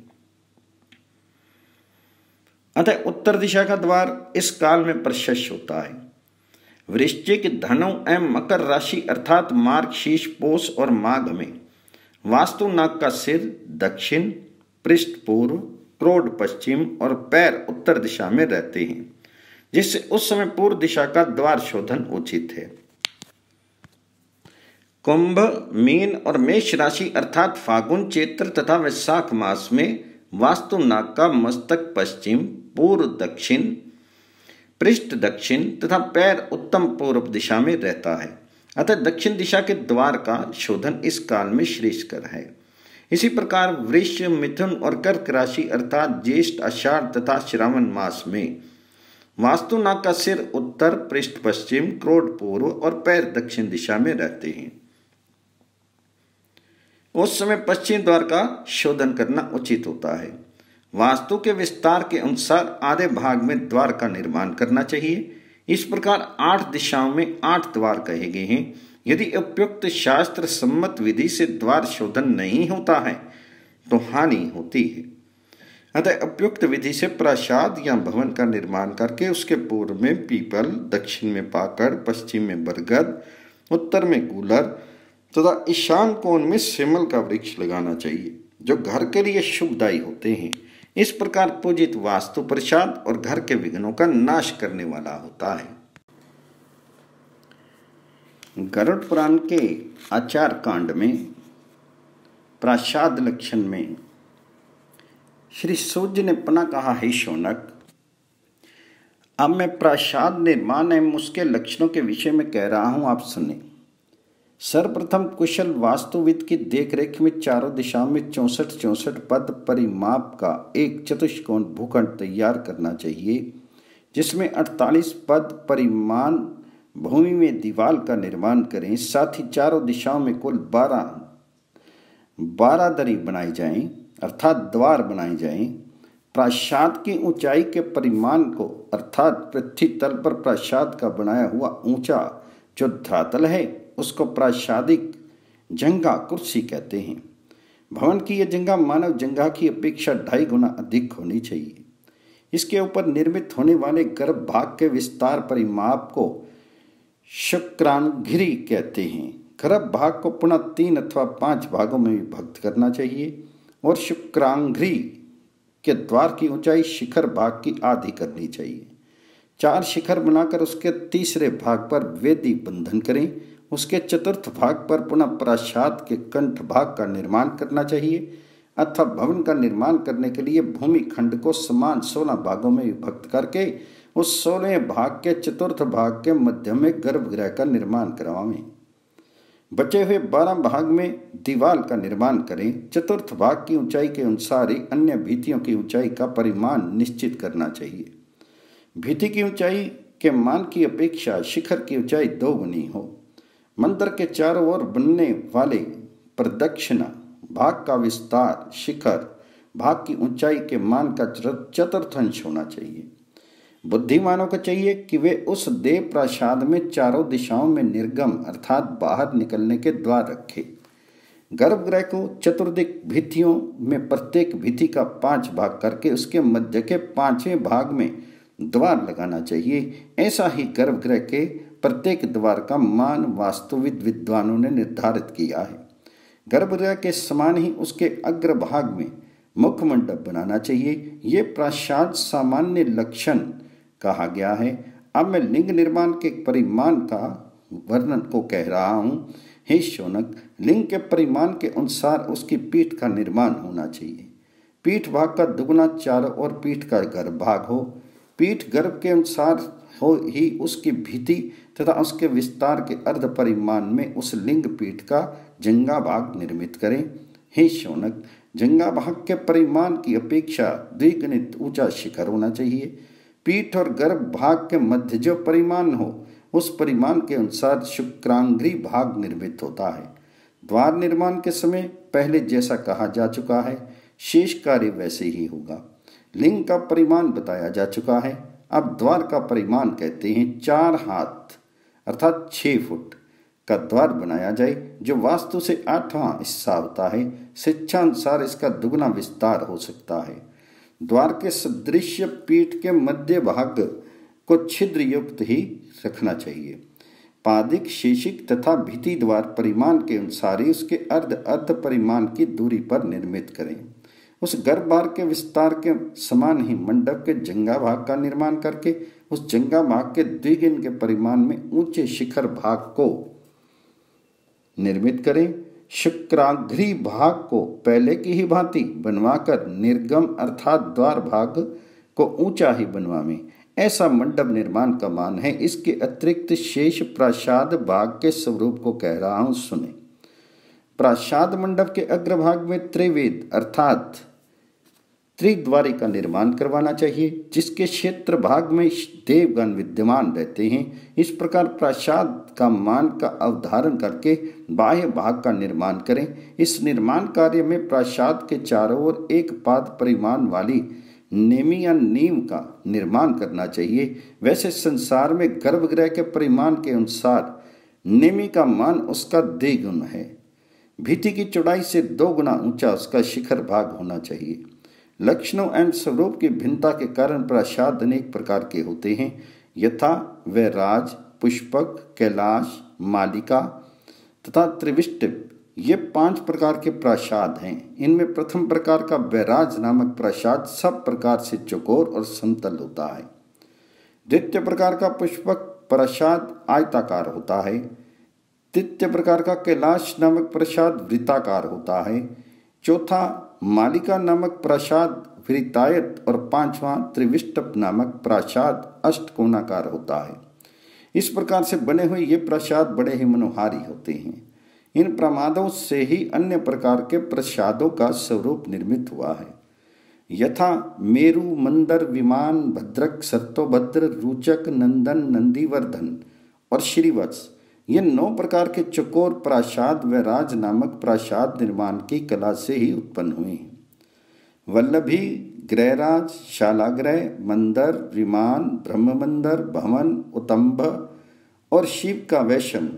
अतः उत्तर दिशा का द्वार इस काल में प्रशस्त होता है। वृश्चिक, धनु एवं मकर राशि अर्थात मार्ग, शीर्ष, पोष और माघ में वास्तु नाग का सिर दक्षिण, पृष्ठ पूर्व, क्रोध पश्चिम और पैर उत्तर दिशा में रहते हैं, जिससे उस समय पूर्व दिशा का द्वार शोधन उचित है। कुंभ, मीन और मेष राशि अर्थात फागुन, चैत्र तथा वैशाख मास में वास्तु नाग का मस्तक पश्चिम, पूर्व दक्षिण, पृष्ठ दक्षिण तथा पैर उत्तम पूर्व दिशा में रहता है। अतः दक्षिण दिशा के द्वार का शोधन इस काल में श्रेष्ठकर है। इसी प्रकार वृष, मिथुन और कर्क राशि अर्थात ज्येष्ठ, आषाढ़ तथा श्रावण मास में वास्तु नाग का सिर उत्तर, पृष्ठ पश्चिम, क्रोध पूर्व और पैर दक्षिण दिशा में रहते हैं। उस समय पश्चिम द्वार का शोधन करना उचित होता है। वास्तु के विस्तार के अनुसार आधे भाग में द्वार का निर्माण करना चाहिए। इस प्रकार 8 दिशाओं में 8 द्वार कहे गए हैं। यदि उपयुक्त शास्त्र सम्मत विधि से द्वार शोधन नहीं होता है तो हानि होती है। अतः उपयुक्त विधि से प्रासाद या भवन का निर्माण करके उसके पूर्व में पीपल, दक्षिण में पाकड़, पश्चिम में बरगद, उत्तर में गूलर तथा ईशान कोण में सेमल का वृक्ष लगाना चाहिए, जो घर के लिए शुभदायी होते हैं। इस प्रकार पूजित वास्तु प्रसाद और घर के विघ्नों का नाश करने वाला होता है। गरुड़ पुराण के आचार कांड में प्रासाद लक्षण में श्री सूर्य ने पुनः कहा, हे शौनक, अब मैं प्रासाद निर्माण एवं उसके लक्षणों के विषय में कह रहा हूं, आप सुने। सर्वप्रथम कुशल वास्तुविद की देखरेख में चारों दिशाओं में 64 पद परिमाप का एक चतुष्कोण भूखंड तैयार करना चाहिए, जिसमें 48 पद परिमाण भूमि में दीवार का निर्माण करें। साथ ही चारों दिशाओं में कुल 12 दरी बनाई जाएं, अर्थात द्वार बनाए जाएं। प्रासाद की ऊंचाई के परिमाण को अर्थात पृथ्वी तल पर प्रासाद का बनाया हुआ ऊंचा जो धरातल है उसको प्रासादिक जंगा कुर्सी कहते हैं। भवन की यह जंगा मानव जंगा की अपेक्षा 2.5 गुना अधिक होनी चाहिए। इसके ऊपर निर्मित होने वाले गर्भ भाग के विस्तार परिमाप को शुक्रांगिरी कहते हैं। गर्भ भाग को पुनः 3 अथवा 5 भागों में विभक्त करना चाहिए और शुक्रांगिरी के द्वार की ऊंचाई शिखर भाग की आधी करनी चाहिए। 4 शिखर बनाकर उसके तीसरे भाग पर वेदी बंधन करें। उसके चतुर्थ भाग पर पुनः प्रासाद के कंठ भाग का निर्माण करना चाहिए अथवा भवन का निर्माण करने के लिए भूमि खंड को समान 16 भागों में विभक्त करके उस 16 भाग के चतुर्थ भाग के मध्य में गर्भगृह का निर्माण करवाएं। बचे हुए 12 भाग में दीवार का निर्माण करें। चतुर्थ भाग की ऊंचाई के अनुसार ही अन्य भित्तियों की ऊंचाई का परिमाण निश्चित करना चाहिए। भित्ति की ऊंचाई के मान की अपेक्षा शिखर की ऊंचाई 2 गुनी हो। मंदिर के चारों ओर बनने वाले प्रदक्षिणा भाग का विस्तार शिखर भाग की ऊंचाई के मान का चतुर्थांश होना चाहिए। बुद्धिमानों को चाहिए कि वे उस देव प्रासाद में चारों दिशाओं में निर्गम अर्थात बाहर निकलने के द्वार रखें। गर्भगृह को चतुर्दिक भित्तियों में प्रत्येक भित्ति का 5 भाग करके उसके मध्य के 5वें भाग में द्वार लगाना चाहिए। ऐसा ही गर्भगृह के प्रत्येक द्वार का मान वास्तुविद विद्वानों ने निर्धारित किया है। गर्भगृह के समान ही उसके अग्रभाग में मुख्य मंडप बनाना चाहिए। ये प्रासाद सामान्य लक्षण कहा गया है। अब मैं लिंग निर्माण के परिमाण का वर्णन को कह रहा हूँ। हे शौनक, लिंग के परिमाण के अनुसार उसकी पीठ का निर्माण होना चाहिए। पीठ भाग का दुगुना चारों ओर पीठ का गर्भ भाग हो। पीठ गर्भ के अनुसार हो ही उसकी भित्ति तथा उसके विस्तार के अर्ध परिमाण में उस लिंग पीठ का जंगा भाग निर्मित करें। हे शौनक, जंगा भाग के परिमाण की अपेक्षा द्विगुणित ऊंचा शिखर होना चाहिए। पीठ और गर्भ भाग के मध्य जो परिमाण हो उस परिमाण के अनुसार शुक्रांग्री भाग निर्मित होता है। द्वार निर्माण के समय पहले जैसा कहा जा चुका है, शेष कार्य वैसे ही होगा। लिंग का परिमाण बताया जा चुका है। अब द्वार का परिमाण कहते हैं 4 हाथ अर्थात 6 फुट का द्वार बनाया जाए, जो वास्तु से 8वां हिस्सा होता है। शिक्षानुसार इसका दुगना विस्तार हो सकता है। द्वार के सदृश पीठ के मध्य भाग को छिद्र युक्त ही रखना चाहिए। पादिक, शेषिक तथा भित्ति द्वार परिमाण के अनुसार ही उसके अर्ध परिमाण की दूरी पर निर्मित करें। उस गर्भभाग के विस्तार के समान ही मंडप के जंगा भाग का निर्माण करके उस जंगा भाग के द्विगुण के परिमाण में ऊंचे शिखर भाग को निर्मित करें। शुक्राग्री भाग को पहले की ही भांति बनवाकर निर्गम अर्थात द्वार भाग को ऊंचा ही बनवावें। ऐसा मंडप निर्माण का मान है। इसके अतिरिक्त शेष प्रासाद भाग के स्वरूप को कह रहा हूं, सुने। प्रासाद मंडप के अग्रभाग में त्रिवेद अर्थात त्रिद्वारी का निर्माण करवाना चाहिए, जिसके क्षेत्र भाग में देवगण विद्यमान रहते हैं। इस प्रकार प्रासाद का मान का अवधारण करके बाह्य भाग का निर्माण करें। इस निर्माण कार्य में प्रासाद के चारों ओर एक पाद परिमाण वाली नेमी या नींव का निर्माण करना चाहिए। वैसे संसार में गर्भगृह के परिमाण के अनुसार नेमी का मान उसका द्विगुण है। भित्ति की चौड़ाई से 2 गुना ऊंचा उसका शिखर भाग होना चाहिए। लक्षणों एवं स्वरूप की भिन्नता के कारण प्रासाद अनेक प्रकार के होते हैं, यथा वैराज, पुष्पक, कैलाश, मालिका तथा त्रिविष्टप। ये 5 प्रकार के प्रासाद हैं। इनमें प्रथम प्रकार का वैराज नामक प्रासाद सब प्रकार से चौकोर और समतल होता है। द्वितीय प्रकार का पुष्पक प्रासाद आयताकार होता है। तृतीय प्रकार का कैलाश नामक प्रासाद वृत्ताकार होता है। चौथा मालिका नामक प्रासाद वृत्तायत और 5वां त्रिविष्टप नामक प्रासाद अष्टकोणाकार होता है। इस प्रकार से बने हुए ये प्रासाद बड़े ही मनोहारी होते हैं। इन प्रमादों से ही अन्य प्रकार के प्रासादों का स्वरूप निर्मित हुआ है, यथा मेरु, मंदर, विमान, भद्रक, सर्तोभद्र, रूचक, नंदन, नंदीवर्धन और श्रीवत्स। ये 9 प्रकार के चकोर प्रासाद वैराज नामक प्रासाद निर्माण की कला से ही उत्पन्न हुए हैं। वल्लभी, गृहराज, शालागृह, मंदर, विमान, ब्रह्ममंदर, भवन, उतंभ और शिव का वैषम,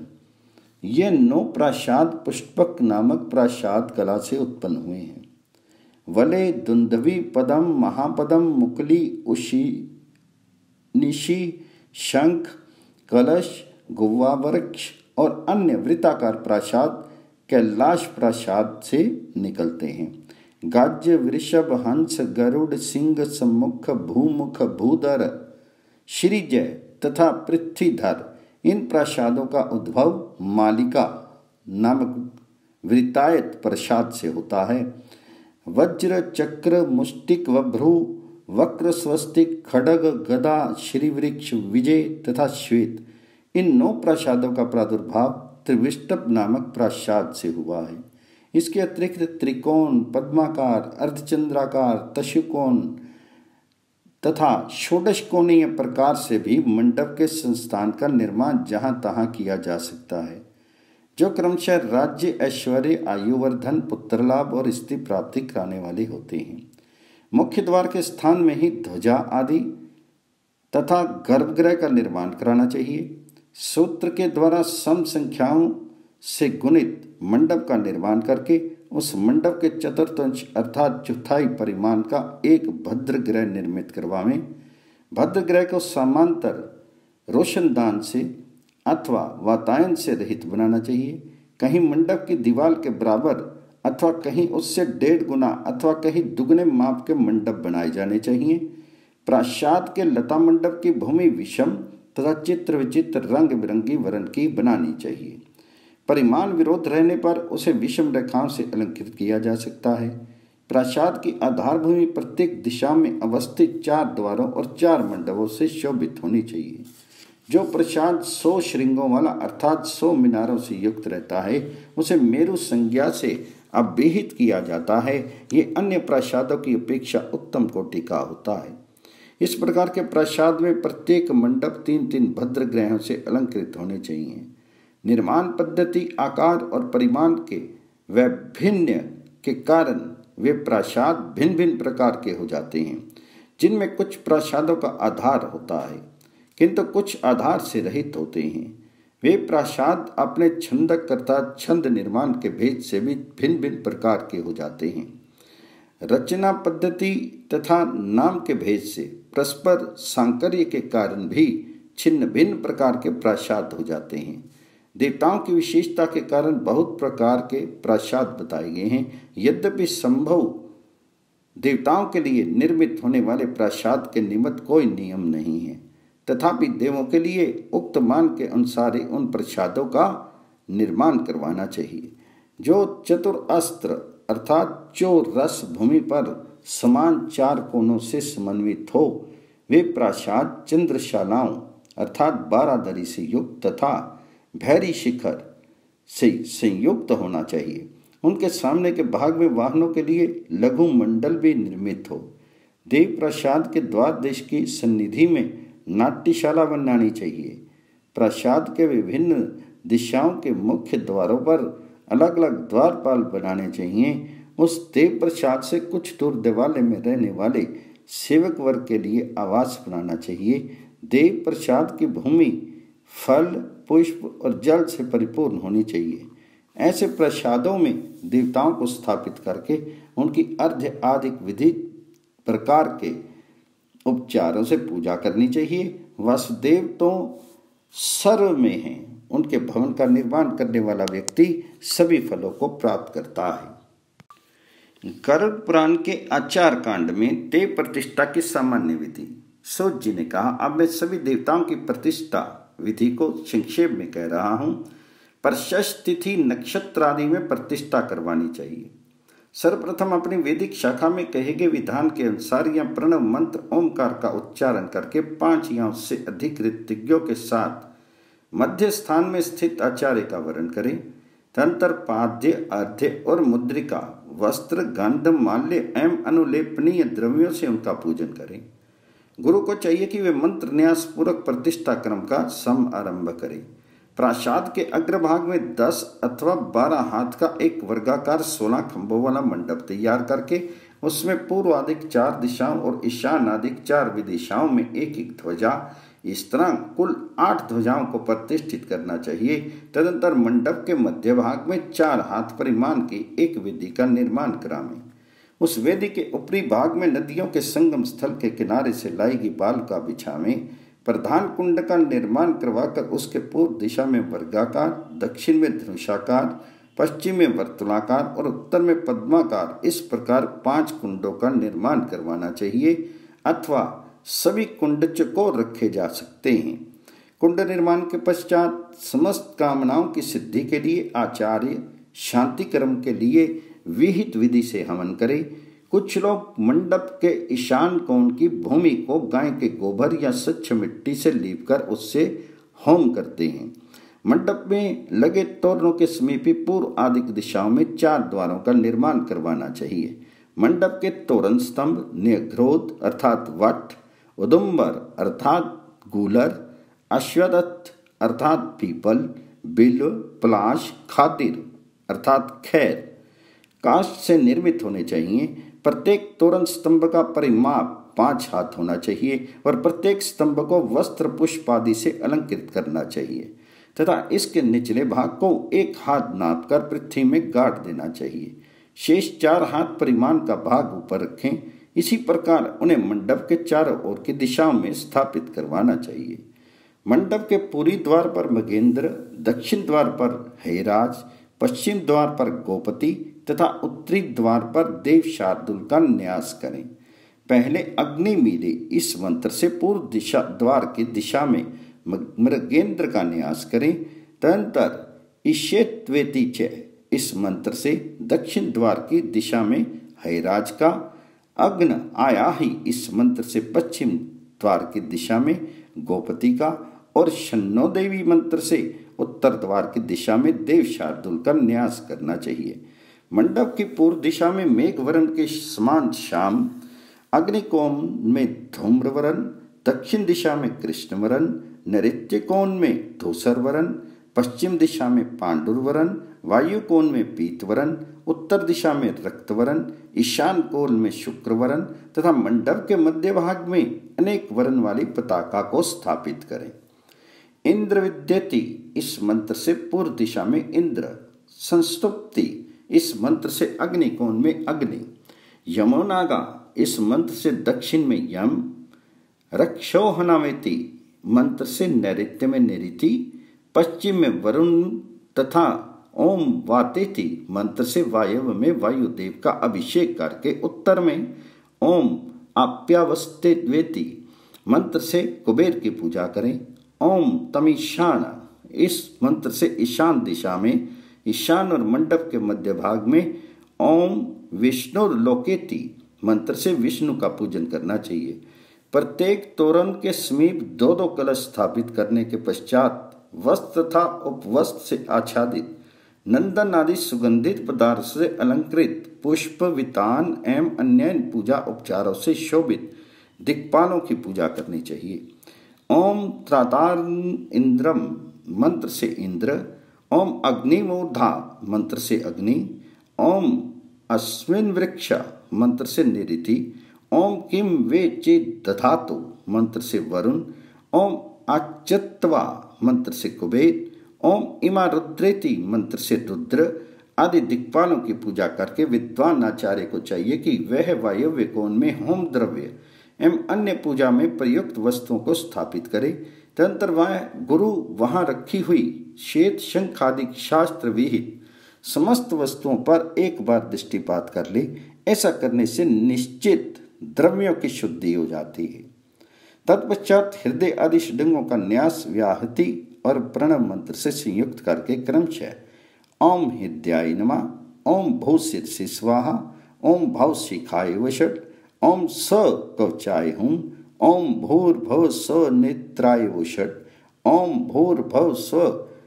ये 9 प्रासाद पुष्पक नामक प्रासाद कला से उत्पन्न हुए हैं। वले, दुंदवी, पदम, महापदम, मुकली, उशी, निशी, शंख, कलश, गुव्वा वृक्ष और अन्य वृत्ताकार प्रासाद कैलाश प्रासाद से निकलते हैं। गाज्य, वृषभ, हंस, गरुड़, सिंह, सम्मुख, भूमुख, भूधर, श्रीजय तथा पृथ्वीधर, इन प्रासादों का उद्भव मालिका नामक वृत्तायत प्रासाद से होता है। वज्र, चक्र, मुष्टिक, वभ्रू, वक्र, स्वस्तिक, खड्ग, गदा, श्रीवृक्ष, विजय तथा श्वेत, इन 9 प्रासादों का प्रादुर्भाव त्रिविष्टप नामक प्रासाद से हुआ है। इसके अतिरिक्त त्रिकोण, पद्माकार, अर्धचंद्राकार, तशुकोण तथा षोडश कोणीय प्रकार से भी मंडप के संस्थान का निर्माण जहां तहां किया जा सकता है, जो क्रमशः राज्य, ऐश्वर्य, आयुवर्धन, पुत्रलाभ और स्त्री प्राप्ति कराने वाले होते हैं। मुख्य द्वार के स्थान में ही ध्वजा आदि तथा गर्भगृह का निर्माण कराना चाहिए। सूत्र के द्वारा सम संख्याओं से गुणित मंडप का निर्माण करके उस मंडप के चतुर्थांश अर्थात चौथाई परिमाण का एक भद्र गृह निर्मित करवावें। भद्र गृह को समांतर रोशनदान से अथवा वातायन से रहित बनाना चाहिए। कहीं मंडप की दीवार के बराबर अथवा कहीं उससे 1.5 गुना अथवा कहीं दुगने माप के मंडप बनाए जाने चाहिए। प्रासाद के लता मंडप की भूमि विषम तथा चित्र विचित्र रंग बिरंगी वर्ण की बनानी चाहिए। परिमाण विरोध रहने पर उसे विषम रेखाओं से अलंकृत किया जा सकता है। प्रासाद की आधारभूमि प्रत्येक दिशा में अवस्थित 4 द्वारों और 4 मंडपों से शोभित होनी चाहिए। जो प्रासाद 100 श्रृंगों वाला अर्थात 100 मीनारों से युक्त रहता है उसे मेरु संज्ञा से अभिहित किया जाता है। ये अन्य प्रासादों की अपेक्षा उत्तम कोटि का होता है। इस प्रकार के प्रासाद में प्रत्येक मंडप 3-3 भद्र ग्रहों से अलंकृत होने चाहिए। निर्माण पद्धति, आकार और परिमाण के वैभिन्न के कारण वे प्रासाद भिन्न भिन्न प्रकार के हो जाते हैं, जिनमें कुछ प्रासादों का आधार होता है किंतु कुछ आधार से रहित होते हैं। वे प्रासाद अपने छंदक अर्थात छंद निर्माण के भेद से भी भिन्न भिन्न प्रकार के हो जाते हैं। रचना पद्धति तथा नाम के भेद से परस्पर सांकर्य के कारण भी छिन्न भिन्न प्रकार के प्रासाद हो जाते हैं। देवताओं की विशेषता के कारण बहुत प्रकार के प्रासाद बताए गए हैं। यद्यपि संभव देवताओं के लिए निर्मित होने वाले प्रासाद के निमित्त कोई नियम नहीं है, तथापि देवों के लिए उक्त मान के अनुसार ही उन प्रासादों का निर्माण करवाना चाहिए। जो चतुरस्त्र अर्थात चौरस भूमि पर समान 4 कोनों से समन्वित हो, वे प्रासाद चंद्रशालाओं अर्थात 12 दरी से युक्त तथा भैरी शिखर से संयुक्त होना चाहिए। उनके सामने के भाग में वाहनों के लिए लघु मंडल भी निर्मित हो। देव प्रासाद के द्वार देश की सन्निधि में नाट्यशाला बनानी चाहिए। प्रासाद के विभिन्न दिशाओं के मुख्य द्वारों पर अलग अलग द्वारपाल बनाने चाहिए। उस देव प्रसाद से कुछ दूर दिवाले में रहने वाले सेवक वर्ग के लिए आवास बनाना चाहिए। देव प्रसाद की भूमि फल, पुष्प और जल से परिपूर्ण होनी चाहिए। ऐसे प्रसादों में देवताओं को स्थापित करके उनकी अर्घ्य आदि विधि प्रकार के उपचारों से पूजा करनी चाहिए। वासुदेव तो सर्व में हैं, उनके भवन का निर्माण करने वाला व्यक्ति सभी फलों को प्राप्त करता है। गरुड़ पुराण के आचार कांड में देव प्रतिष्ठा की सामान्य विधि। सूत जी ने कहा, अब मैं सभी देवताओं की प्रतिष्ठा विधि को संक्षेप में कह रहा हूं। प्रशस्त तिथि नक्षत्र आदि में प्रतिष्ठा करवानी चाहिए। सर्वप्रथम अपनी वैदिक शाखा में कहे गए विधान के अनुसार या प्रणव मंत्र ओमकार का उच्चारण करके 5 या उससे अधिक ऋत्विज्ञों के साथ मध्य स्थान में स्थित आचार्य का वर्ण करें। तदंतर पाद्य, अर्घ्य और मुद्रिका, वस्त्र, गंध, माल्य एवं अनुलेपनीय द्रव्यों से उनका पूजन करें। गुरु को चाहिए कि वे मंत्र न्यास पूर्वक प्रतिष्ठा क्रम का समारंभ करें। प्रासाद के अग्रभाग में 10 अथवा 12 हाथ का एक वर्गाकार 16 खंभों वाला मंडप तैयार करके उसमें पूर्व आदिक 4 दिशाओं और ईशान आदिक 4 विदिशाओं में एक एक ध्वजा, इस तरह कुल 8 ध्वजाओं को प्रतिष्ठित करना चाहिए। तदंतर मंडप के मध्य भाग में 4 हाथ परिमाण की एक वेदी का निर्माण करावें। उस वेदी के ऊपरी भाग में नदियों के संगम स्थल के किनारे से लाई गई बालुका बिछावें। प्रधान कुंड का निर्माण करवाकर उसके पूर्व दिशा में वर्गाकार, दक्षिण में धनुषाकार, पश्चिम में वर्तुलाकार और उत्तर में पद्माकार, इस प्रकार 5 कुंडों का निर्माण करवाना चाहिए अथवा सभी कुंड चकोर रखे जा सकते हैं। कुंड निर्माण के पश्चात समस्त कामनाओं की सिद्धि के लिए आचार्य शांति कर्म के लिए विहित विधि से हवन करें। कुछ लोग मंडप के ईशान कोण की भूमि को गाय के गोबर या स्वच्छ मिट्टी से लीपकर उससे होम करते हैं। मंडप में लगे तोरणों के समीपी पूर्व आदिक दिशाओं में 4 द्वारों का निर्माण करवाना चाहिए। मंडप के तोरण स्तंभ न्यग्रोध अर्थात वट, उदुम्बर अर्थात गूलर, अश्वत्थ अर्थात पीपल, बिल्व, पलाश, खातिर अर्थात खैर काष्ठ से निर्मित होने चाहिए। प्रत्येक तोरण स्तंभ का परिमाप 5 हाथ होना चाहिए और प्रत्येक स्तंभ को वस्त्र पुष्प आदि से अलंकृत करना चाहिए तथा इसके निचले भाग को 1 हाथ नापकर पृथ्वी में गाड़ देना चाहिए। शेष 4 हाथ परिमाण का भाग ऊपर रखें। इसी प्रकार उन्हें मंडप के चारों ओर की दिशाओं में स्थापित करवाना चाहिए। मंडप के पूर्वी द्वार पर मगेंद्र, दक्षिण द्वार पर हैराज, पश्चिम द्वार पर गोपति तथा उत्तरी द्वार पर देव शार्दुल का न्यास करें। पहले अग्नि मिले इस मंत्र से पूर्व दिशा द्वार की दिशा में मृगेंद्र का न्यास करें। तदंतर ईशेत्वेति च इस मंत्र से दक्षिण द्वार की दिशा में हैराज का। अग्न आया ही इस मंत्र से पश्चिम द्वार की दिशा में गोपति का और शन्नो देवी मंत्र से उत्तर द्वार की दिशा में देव शार्दुल का न्यास करना चाहिए। मंडप की पूर्व दिशा में मेघवरण के समान श्याम, अग्निकोण में धूम्रवरण, दक्षिण दिशा में कृष्णवरण, नैऋत्य कोण में धूसरवरण, पश्चिम दिशा में पांडुरवरण, वायु कोण में पीतवरण, उत्तर दिशा में रक्तवरण, ईशान कोण में शुक्रवरण तथा मंडप के मध्य भाग में अनेक वर्ण वाली पताका को स्थापित करें। इंद्र विद्यति इस मंत्र से पूर्व दिशा में इंद्र, संस्तुप्ति इस मंत्र से अग्नि कोण में अग्नि, यमोनागा इस मंत्र से दक्षिण में यम, रक्षोहनावेति मंत्र से नैऋत्य में नैऋति, पश्चिम में वरुण तथा ओम वातेति मंत्र से वायव्य में वायुदेव का अभिषेक करके उत्तर में ओम आप्यावस्तेवेति मंत्र से कुबेर की पूजा करें। ओम तमीशान इस मंत्र से ईशान दिशा में ईशान और मंडप के मध्य भाग में ओम विष्णुर्लोकेति मंत्र से विष्णु का पूजन करना चाहिए। प्रत्येक तोरण के समीप दो दो कलश स्थापित करने के पश्चात वस्त्र तथा उपवस्त्र से आच्छादित नंदन आदि सुगंधित पदार्थ से अलंकृत पुष्प वितान एवं अन्य पूजा उपचारों से शोभित दिक्पालों की पूजा करनी चाहिए। ओम त्रातार इंद्रम मंत्र से इंद्र, ओम अग्निमूर्धा मंत्र से अग्नि, ओम अस्मिन वृक्ष मंत्र से निरिति, ओम किम वे चेत दधातु मंत्र से वरुण, ओम आचत्वा मंत्र से कुबेर, ओम इमा रुद्रेति मंत्र से रुद्र आदि दिक्पालों की पूजा करके विद्वान आचार्य को चाहिए कि वह वायव्य कोण में होम द्रव्य एवं अन्य पूजा में प्रयुक्त वस्तुओं को स्थापित करे। तदंतर वह गुरु वहां रखी हुई श्वेत शंख आदि शास्त्र विहित समस्त वस्तुओं पर एक बार दृष्टिपात कर ले। ऐसा करने से निश्चित द्रव्यों की शुद्धि हो जाती है। तत्पश्चात हृदय आदि षडंगों का न्यास व्याहति और प्रणव मंत्र से संयुक्त करके क्रमशः ओम हृदयाय नमः, ओम भूशिरसि स्वाहा, ओम भवशिखाय वषट्, ओम स कवचाय हुम, ओम भूर्भुवः स्व नेत्राय वषट्, ओम भूर्भुवः स्व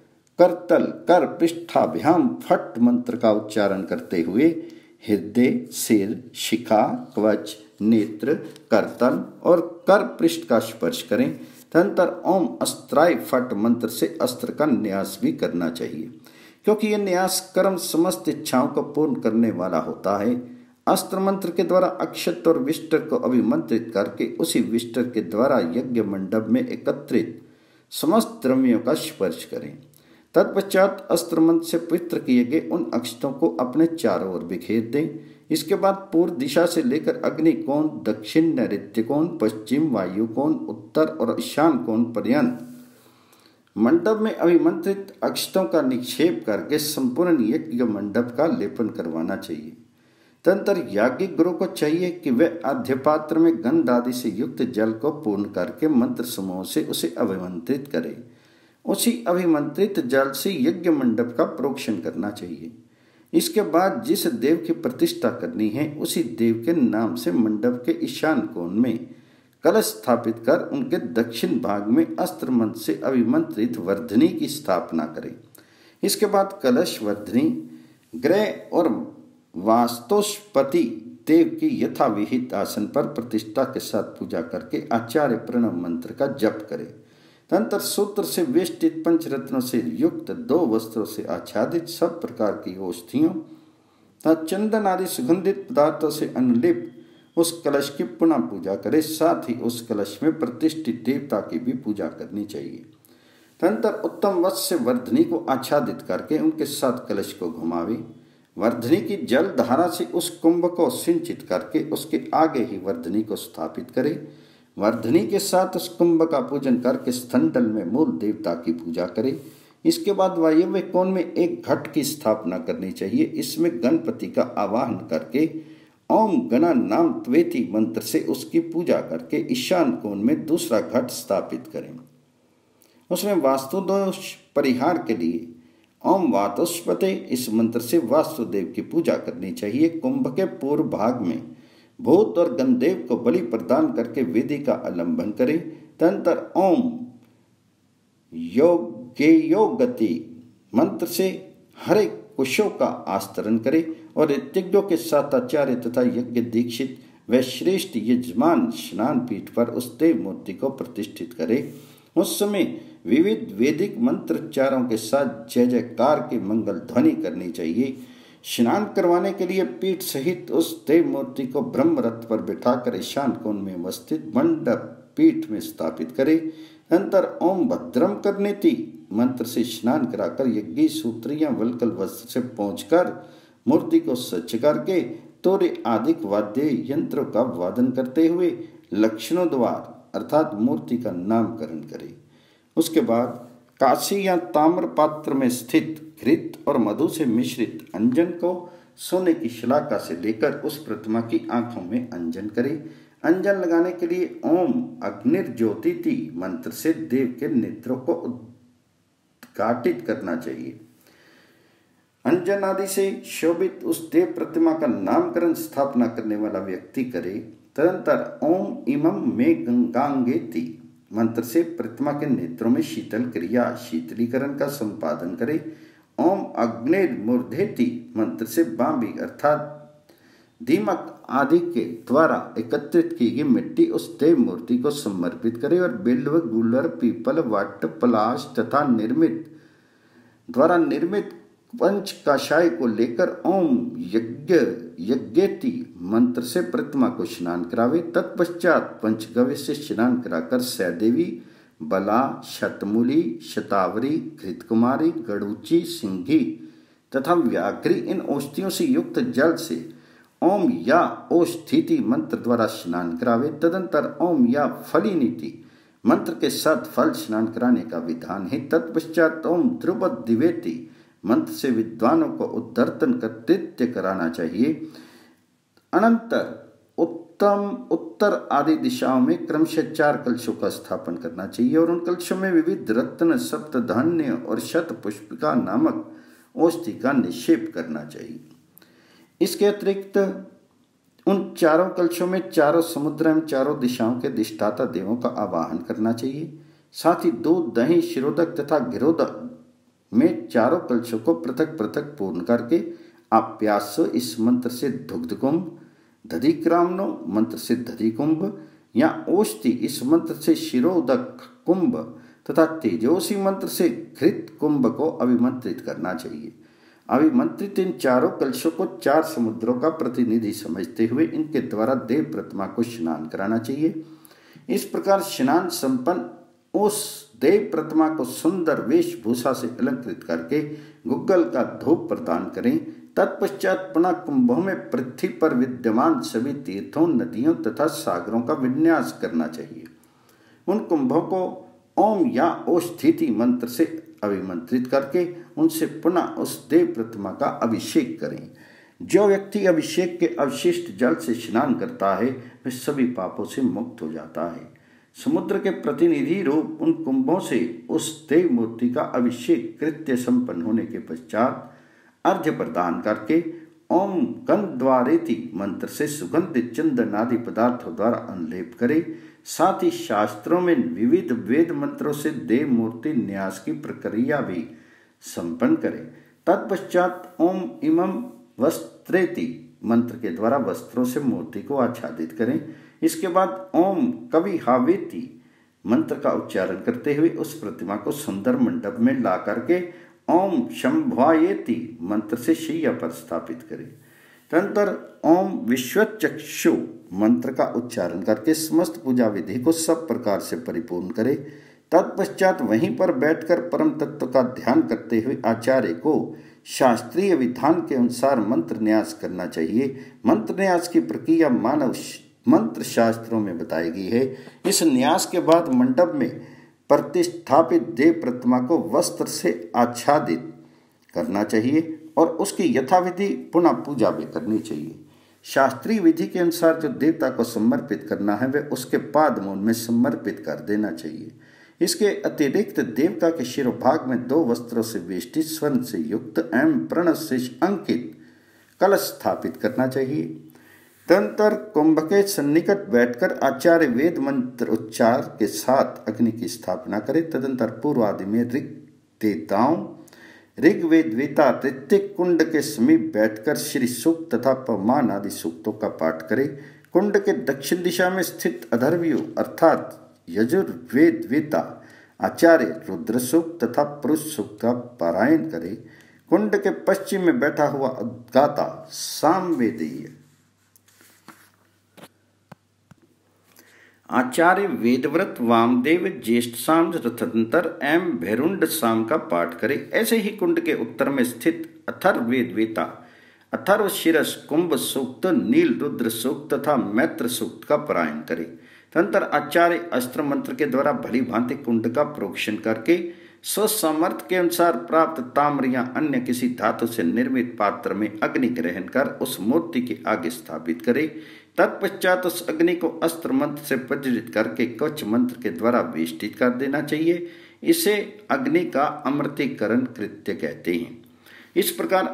करतल कर पृष्ठाभ्याम फट मंत्र का उच्चारण करते हुए हृदय, सिर, शिखा, कवच, नेत्र, करतल और कर पृष्ठ का स्पर्श करें। तदंतर ओम अस्त्राय फट मंत्र से अस्त्र का न्यास भी करना चाहिए, क्योंकि यह न्यास कर्म समस्त इच्छाओं को पूर्ण करने वाला होता है। अस्त्र मंत्र के द्वारा अक्षत और विष्टर को अभिमंत्रित करके उसी विष्टर के द्वारा यज्ञ मंडप में एकत्रित समस्त द्रव्यों का स्पर्श करें। तत्पश्चात अस्त्र मंत्र से पवित्र किए गए उन अक्षतों को अपने चारों ओर बिखेर दें। इसके बाद पूर्व दिशा से लेकर अग्नि कोण, दक्षिण, नैऋत्य कोण, पश्चिम, वायु कोण, उत्तर और ईशान कोण पर्यंत मंडप में अभिमंत्रित अक्षतों का निक्षेप करके संपूर्ण यज्ञ मंडप का लेपन करवाना चाहिए। तदंतर याज्ञिक गुरु को चाहिए कि वह आद्य पात्र में गंध आदि से युक्त जल को पूर्ण करके मंत्र समूह से उसे अभिमंत्रित करे। उसी अभिमंत्रित जल से यज्ञ मंडप का प्रोक्षण करना चाहिए। इसके बाद जिस देव की प्रतिष्ठा करनी है उसी देव के नाम से मंडप के ईशान कोण में कलश स्थापित कर उनके दक्षिण भाग में अस्त्र मंत्र से अभिमंत्रित वर्धनी की स्थापना करें। इसके बाद कलश, वर्धनी, ग्रह और वास्तुस्पति देव की यथाविहित आसन पर प्रतिष्ठा के साथ पूजा करके आचार्य प्रणव मंत्र का जप करें। तदंतर सूत्र से वेष्टित पंचरत्नों से युक्त 2 वस्त्रों से आच्छादित सब प्रकार की औषधियों तथा चंदन आदि सुगंधित पदार्थों से अनुलिप्त उस कलश की पुनः पूजा करे। साथ ही उस कलश में प्रतिष्ठित देवता की भी पूजा करनी चाहिए। तदंतर उत्तम वस्त्र से वर्धनी को आच्छादित करके उनके साथ कलश को घुमावे। वर्धनी की जल धारा से उस कुंभ को सिंचित करके उसके आगे ही वर्धनी को स्थापित करे। वर्धनी के साथ उस कुंभ का पूजन करके स्तनतल में मूल देवता की पूजा करे। इसके बाद वायव्य कोण में एक घट की स्थापना करनी चाहिए। इसमें गणपति का आवाहन करके ओम गणा नाम त्वेति मंत्र से उसकी पूजा करके ईशान कोण में दूसरा घट स्थापित करें। उसमें वास्तु दोष परिहार के लिए ओम वातस्पते, इस मंत्र से वासुदेव की पूजा करनी चाहिए। कुंभ के पूर्व भाग में भूत और गंधेव को बलि प्रदान करके विधि का उल्लंघन करें। तदनंतर ओम योगति मंत्र से हरे कुशों का आस्तरण करें और ऋतिज्ञों के साथ आचार्य तथा यज्ञ दीक्षित व श्रेष्ठ यजमान स्नान पीठ पर उस देव मूर्ति को प्रतिष्ठित करे। उस समय विविध वैदिक मंत्रोच्चारों के साथ जय जयकार की मंगल ध्वनि करनी चाहिए। स्नान करवाने के लिए पीठ सहित उस देव मूर्ति को ब्रह्म रथ पर बिठाकर ईशान कोण में अवस्थित मंडप पीठ में स्थापित करे। अनंतर ओम भद्रम करनेति मंत्र से स्नान कराकर यज्ञ सूत्र या वलकल वस्त्र से पहुंचकर मूर्ति को स्वच्छ करके तोरे आदि वाद्य यंत्रों का वादन करते हुए लक्षणों द्वार अर्थात मूर्ति का नामकरण करे। उसके बाद काशी या ताम्र पात्र में स्थित घृत और मधु से मिश्रित अंजन को सोने की शलाका से लेकर उस प्रतिमा की आंखों में अंजन करे। अंजन लगाने के लिए ओम अग्निर्ज्योतिति मंत्र से देव के नेत्रों को उद्घाटित करना चाहिए। अंजन आदि से शोभित उस देव प्रतिमा का नामकरण स्थापना करने वाला व्यक्ति करे। तदनंतर ओम इमं मे गंगांगेति मंत्र से प्रतिमा के नेत्रों में शीतल क्रिया शीतलीकरण का संपादन करे। ओम अग्निर्मूर्धेति मंत्र से बांबी अर्थात दीमक आदि के द्वारा एकत्रित की गई मिट्टी उस देव मूर्ति को समर्पित करे और बिल्व गुलर पीपल वट पलाश तथा द्वारा निर्मित पंच काशाय को लेकर ओम यज्ञेति मंत्र से प्रतिमा को स्नान करावे। तत्पश्चात पंचगव्य से स्नान कराकर सहदेवी बला शतमूली शतावरी घृतकुमारी गड़ूची सिंघी तथा व्याघ्री इन औषधियों से युक्त जल से ओम या ओष्ठिति मंत्र द्वारा स्नान करावे। तदंतर ओम या फलिनीति मंत्र के साथ फल स्नान कराने का विधान है। तत्पश्चात ओम ध्रुव दिवेति मंत्र से विद्वानों को उद्धर्तन कर नृत्य कराना चाहिए। अनंतर उत्तर आदि दिशाओं में क्रमशः 4 कलशों का स्थापन करना चाहिए और उन कलशों में विविध रत्न सप्त धान्य और शत पुष्पिका नामक औषधि का निक्षेप करना चाहिए। इसके अतिरिक्त उन 4 कलशों में 4 समुद्र एवं 4 दिशाओं के अधिष्ठाता देवों का आवाहन करना चाहिए। साथ ही दूध दही शिरोदक तथा गिरोदक में 4 कलशों को पृथक पृथक पूर्ण करके आप्यासो इस मंत्र से दुग्ध कुंभ, दधिक्रामनो मंत्र से दधि कुंभ या औषधि इस मंत्र से शिरोदक कुंभ तथा तेजोसी मंत्र से घृत कुंभ को अभिमंत्रित करना चाहिए। अभिमंत्रित इन 4 कलशों को 4 समुद्रों का प्रतिनिधि समझते हुए इनके द्वारा देव प्रतिमा को स्नान कराना चाहिए। इस प्रकार स्नान संपन्न उस देव प्रतिमा को सुंदर वेशभूषा से अलंकृत करके गुग्गल का धूप प्रदान करें। तत्पश्चात पुनः कुंभों में पृथ्वी पर विद्यमान सभी तीर्थों नदियों तथा सागरों का विन्यास करना चाहिए। उन कुंभों को ओम या ओष्ठिति मंत्र से अभिमंत्रित करके उनसे पुनः उस देव प्रतिमा का अभिषेक करें। जो व्यक्ति अभिषेक के अवशिष्ट जल से स्नान करता है वह सभी पापों से मुक्त हो जाता है। समुद्र के प्रतिनिधि रूप उन कुंभों से उस देव मूर्ति का अभिषेक कृत्य संपन्न होने के पश्चात अर्घ्य प्रदान करके ओम गंधद्वारेति मंत्र से सुगंधित चंदन आदि पदार्थों द्वारा अनुलेप करे। साथ ही शास्त्रों में विविध वेद मंत्रों से देव मूर्ति न्यास की प्रक्रिया भी संपन्न करे। तत्पश्चात ओम इमं वस्त्रेति मंत्र के द्वारा वस्त्रों से मूर्ति को आच्छादित करें। इसके बाद ओम कविहावेति मंत्र का उच्चारण करते हुए उस प्रतिमा को सुंदर मंडप में ला करके ओम शंभवायेति मंत्र से शैया पर स्थापित करें। तदनंतर ओम विश्वचक्षु मंत्र का उच्चारण करके समस्त पूजा विधि को सब प्रकार से परिपूर्ण करे। तत्पश्चात वहीं पर बैठकर परम तत्व का ध्यान करते हुए आचार्य को शास्त्रीय विधान के अनुसार मंत्र न्यास करना चाहिए। मंत्र न्यास की प्रक्रिया मानव मंत्र शास्त्रों में बताई गई है। इस न्यास के बाद मंडप में प्रतिष्ठापित देव प्रतिमा को वस्त्र से आच्छादित करना चाहिए और उसकी यथाविधि पुनः पूजा भी करनी चाहिए। शास्त्रीय विधि के अनुसार जो देवता को समर्पित करना है वह उसके पाद मूल में समर्पित कर देना चाहिए। इसके अतिरिक्त देवता के शिरोभाग में 2 वस्त्रों से वेष्टित स्वर्ण से युक्त एवं प्रणव से अंकित कलश स्थापित करना चाहिए। तदनंतर कुंभ के सन्निकट बैठकर आचार्य वेद मंत्र उच्चार के साथ अग्नि की स्थापना करे। तदनंतर पूर्व आदि में ऋग्वेद वेता ऋत्विक कुंड के समीप बैठकर श्री सूक्त तथा पवमान आदि सूक्तों का पाठ करे। कुंड के दक्षिण दिशा में स्थित अधर्व्यु अर्थात यजुर्वेद वेता आचार्य रुद्र सूक्त तथा पुरुष सूक्त का पारायण करे। कुंड के पश्चिम में बैठा हुआ गाता सामवेदीय आचार्य वेदव्रत वामदेव ज्येष्ठ साम रथंतर एवं भैरुंड साम का पाठ करे। ऐसे ही कुंड के उत्तर में स्थित अथर्ववेद वेता अथर्व शिरस कुंभ सूक्त नील रुद्र सूक्त तथा मैत्र सूक्त का पारायण करे। तदनंतर आचार्य अस्त्र मंत्र के द्वारा भली भांति कुंड का प्रोक्षण करके स्वसामर्थ्य के अनुसार प्राप्त ताम्र या अन्य किसी धातु से निर्मित पात्र में अग्नि ग्रहण कर उस मूर्ति के आगे स्थापित करे। तत्पश्चात उस अग्नि को अस्त्र मंत्र से प्रज्वलित करके कवच मंत्र के द्वारा वेष्टित कर देना चाहिए। इसे अग्नि का अमृतीकरण कृत्य कहते हैं। इस प्रकार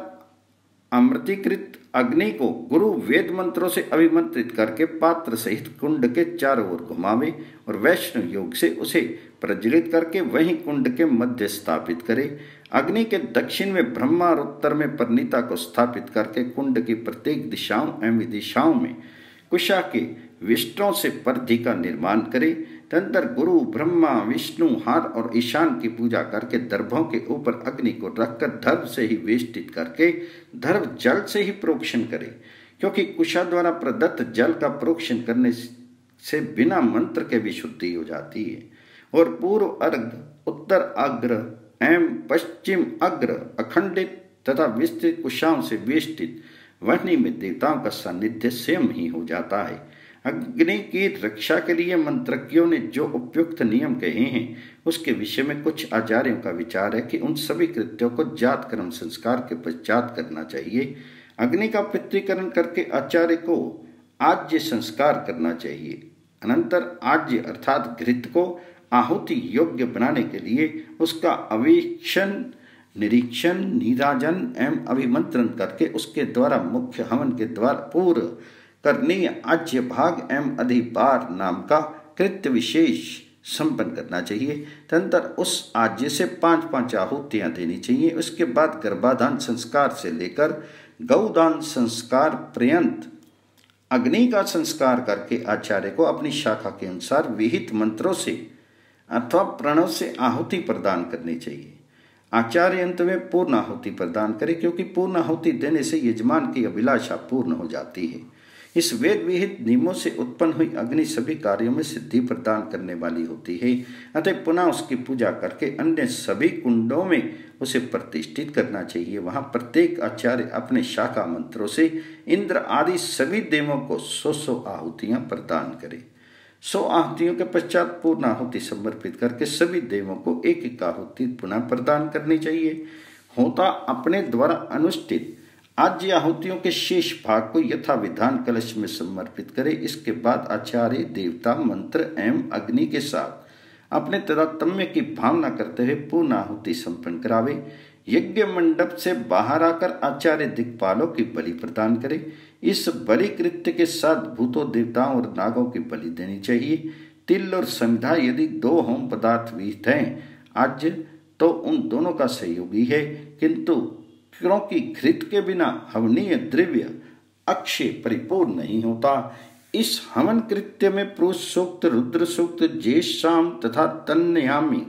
अमृतीकृत अग्नि को गुरु वेद मंत्रों से अभिमंत्रित करके पात्र सहित कुंड के चारों ओर घुमावे और वैष्णव योग से उसे प्रज्वलित करके वहीं कुंड के मध्य स्थापित करे। अग्नि के दक्षिण में ब्रह्मा और उत्तर में परनीता को स्थापित करके कुंड की प्रत्येक दिशाओं एवं दिशाओं में कुशा के विष्टों से परिधि का निर्माण करे। तदनंतर गुरु ब्रह्मा विष्णु हार और ईशान की पूजा करके दर्भों के ऊपर अग्नि को रखकर दर्भ से ही वेष्टित करके दर्भ जल से ही प्रोक्षण करे, क्योंकि कुशा द्वारा प्रदत्त जल का प्रोक्षण करने से बिना मंत्र के विशुद्धि हो जाती है। और पूर्व अर्घ उत्तर अग्र एवं पश्चिम अग्र अखंडित तथा विस्तृत कुशाओं से वेष्टित वहनी में देवताओं का सानिध्य स्वयं ही हो जाता है। अग्नि की रक्षा के लिए मंत्रज्ञों ने जो उपयुक्त नियम कहे हैं उसके विषय में कुछ आचार्यों का विचार है कि उन सभी कृत्यों को जात कर्म संस्कार के पश्चात करना चाहिए। अग्नि का पितृकरण करके आचार्य को आज्य संस्कार करना चाहिए। अनंतर आज्य अर्थात घृत को आहुति योग्य बनाने के लिए उसका अवेक्षण निरीक्षण नीराजन एवं अभिमंत्रण करके उसके द्वारा मुख्य हवन के द्वारा पूर्व करनीय आज्य भाग एवं अधिभार नाम का कृत्य विशेष संपन्न करना चाहिए। तदनंतर उस आज्य से 5-5 आहुतियां देनी चाहिए। उसके बाद गर्भाधान संस्कार से लेकर गौदान संस्कार पर्यंत अग्नि का संस्कार करके आचार्य को अपनी शाखा के अनुसार विहित मंत्रों से अथवा प्रणव से आहुति प्रदान करनी चाहिए। आचार्य अंत में पूर्ण आहुति प्रदान करे, क्योंकि पूर्ण आहुति देने से यजमान की अभिलाषा पूर्ण हो जाती है। इस वेद विहित नियमों से उत्पन्न हुई अग्नि सभी कार्यों में सिद्धि प्रदान करने वाली होती है। अतः पुनः उसकी पूजा करके अन्य सभी कुंडों में उसे प्रतिष्ठित करना चाहिए। वहां प्रत्येक आचार्य अपने शाखा मंत्रों से इंद्र आदि सभी देवों को 100 आहुतियां प्रदान करे। 100 आहुतियों के पश्चात पूर्ण आहुति समर्पित करके सभी देवों को एक एक आहुति पुनः प्रदान करनी चाहिए। होता अपने द्वारा अनुष्ठित आज्य आहुतियों के शेष भाग को यथा विधान कलश में समर्पित करे। इसके बाद आचार्य देवता मंत्र एवं अग्नि के साथ अपने तारतम्य की भावना करते हुए पूर्ण आहुति संपन्न करावे। यज्ञ मंडप से बाहर आकर आचार्य दिक्पालों की बलि प्रदान करे। इस बलि कृत्य के साथ भूतों देवताओं और नागों की बलि देनी चाहिए। तिल और संविधा यदि 2 होम पदार्थ विहित हैं आज्य तो उन दोनों का सहयोगी है, किंतु क्योंकि घृत के बिना हवनीय द्रव्य अक्षय परिपूर्ण नहीं होता, इस हवन कृत्य में पुरुष सूक्त रुद्र सूक्त ज्येष्ठाम तथा तन्यामी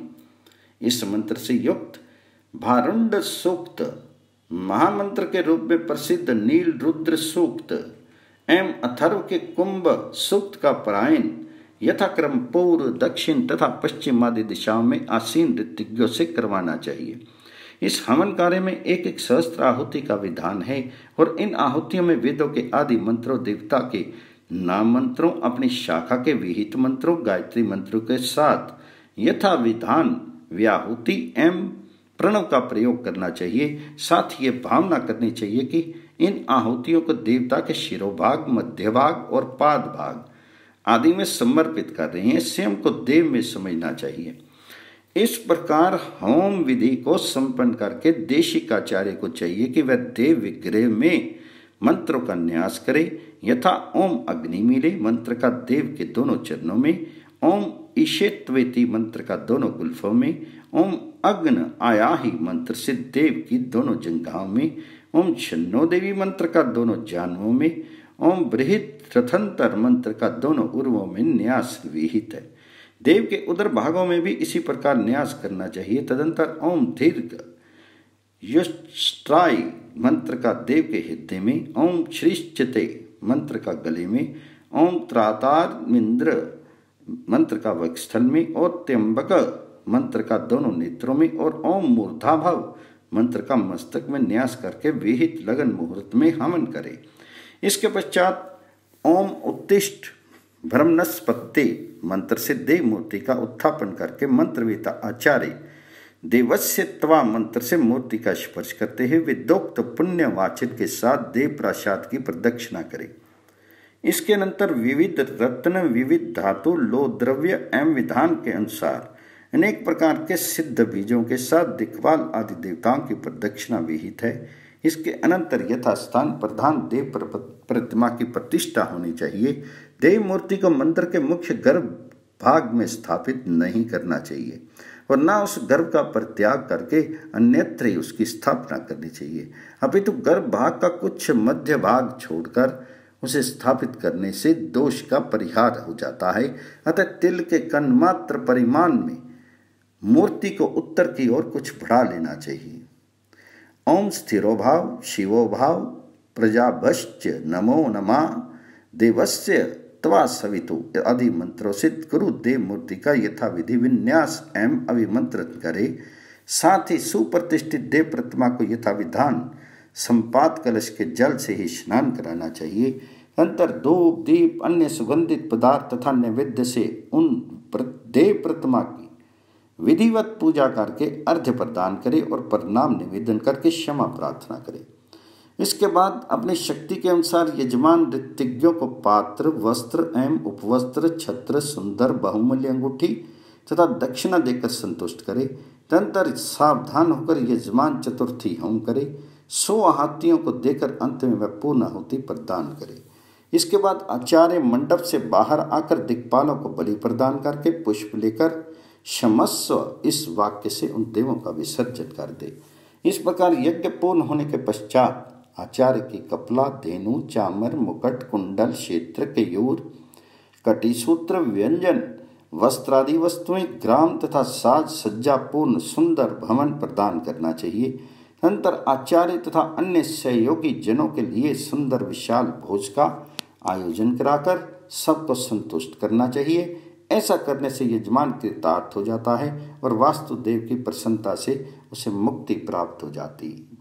इस मंत्र से युक्त भारुंड सूक्त महामंत्र के रूप में प्रसिद्ध नील रुद्र सूक्त एवं अथर्व के कुंभ सूक्त का पारायण यथाक्रम पूर्व दक्षिण तथा पश्चिम आदि दिशाओं में आसीन ऋतिज्ञों से करवाना चाहिए। इस हवन कार्य में एक सहस्त्र आहुति का विधान है और इन आहुतियों में वेदों के आदि मंत्रों देवता के नाम मंत्रों अपनी शाखा के विहित मंत्रों गायत्री मंत्रों के साथ यथा विधान व्याहुति एवं प्रणव का प्रयोग करना चाहिए। साथ ये भावना करनी चाहिए कि इन आहुतियों को देवता के शिरोभाग मध्य भाग और पाद भाग आदि में समर्पित कर रहे हैं। स्वयं को देव में समझना चाहिए। इस प्रकार होम विधि को संपन्न करके देशिकाचार्य को चाहिए कि वह देव विग्रह में मंत्रों का न्यास करे, यथा ओम अग्नि मिले मंत्र का देव के दोनों चरणों में, ओम ईशेत्वेति मंत्र का दोनों गुल्फों में, ओम अग्न आयाही मंत्र से देव की दोनों जंघाओं में, ओम शन्नो देवी मंत्र का दोनों जानवों में, ओम बृहत रथंतर मंत्र का दोनों उर्वों में न्यास विहित है। देव के उदर भागों में भी इसी प्रकार न्यास करना चाहिए। तदंतर ओम दीर्घ युष्ट्राय मंत्र का देव के हृदय में, ओम श्रीश्चते मंत्र का गले में, ओम त्रातारमिंद्र मंत्र का वक्षस्थल में और त्र्यंबक मंत्र का दोनों नेत्रों में और ओम मूर्धाभव मंत्र का मस्तक में न्यास करके विहित लगन मुहूर्त में हवन करे। इसके पश्चात ओम उत्तिष्ठ ब्रह्मणस्पत्ते मंत्र से देव मूर्ति का उत्थापन करके मंत्रवेता आचार्य देवस्य त्वा मंत्र से मूर्ति का स्पर्श करते हुए विदोक्त पुण्य वाचन के साथ देव प्रसाद की प्रदक्षिणा करे। इसके अनंतर विविध रत्न, विविध धातु, लो द्रव्य एवं विधान के अनुसार अनेक प्रकार के सिद्ध बीजों के साथ दिक्पाल आदि देवताओं की प्रदक्षिणा विहित है। इसके अनंतर यथास्थान प्रधान देव प्रतिमा की प्रतिष्ठा होनी चाहिए। देव मूर्ति को मंदिर के मुख्य गर्भ भाग में स्थापित नहीं करना चाहिए और न उस गर्भ का परित्याग करके अन्यत्र ही उसकी स्थापना करनी चाहिए, अपितु गर्भ भाग का कुछ मध्य भाग छोड़कर उसे स्थापित करने से दोष का परिहार हो जाता है। अतः तिल के कण मात्र परिमाण में मूर्ति को उत्तर की ओर कुछ बढ़ा लेना चाहिए। ओम स्थिरो भाव शिवो भाव प्रजाभश्च नमो नमा देवस्य त्वा सवितु आदि मंत्रों से गुरु देव मूर्ति का यथाविधि विन्यास एवं अभिमंत्रित करे। साथ ही सुप्रतिष्ठित देव प्रतिमा को यथाविधान संपात कलश के जल से ही स्नान कराना चाहिए। अंतर धूप दीप अन्य सुगंधित पदार्थ तथा नैवेद्य से उन देव प्रतिमा की विधिवत पूजा करके अर्घ्य प्रदान करे और प्रणाम निवेदन करके क्षमा प्रार्थना करे। इसके बाद अपनी शक्ति के अनुसार यजमान ऋतिज्ञों को पात्र, वस्त्र एवं उपवस्त्र, छत्र, सुंदर बहुमूल्य अंगूठी तथा दक्षिणा देकर संतुष्ट करे। तदंतर सावधान होकर यजमान चतुर्थी होम करे। 100 हाथियों को देकर अंत में वह पूर्ण आहुति प्रदान करे। इसके बाद आचार्य मंडप से बाहर आकर दिक्पालों को बलि प्रदान करके पुष्प लेकर क्षमस्व इस वाक्य से उन देवों का विसर्जन कर दे। इस प्रकार यज्ञ पूर्ण होने के पश्चात आचार्य की कपला, धेनु, चामर, मुकुट, कुंडल, क्षेत्र, केयूर, कटिसूत्र, व्यंजन, वस्त्रादि वस्तुएं, ग्राम तथा साज सज्जा पूर्ण सुंदर भवन प्रदान करना चाहिए। अनंतर आचार्य तथा अन्य सहयोगी जनों के लिए सुंदर विशाल भोज का आयोजन कराकर सबको संतुष्ट करना चाहिए। ऐसा करने से यजमान कृतार्थ हो जाता है और वास्तुदेव की प्रसन्नता से उसे मुक्ति प्राप्त हो जाती है।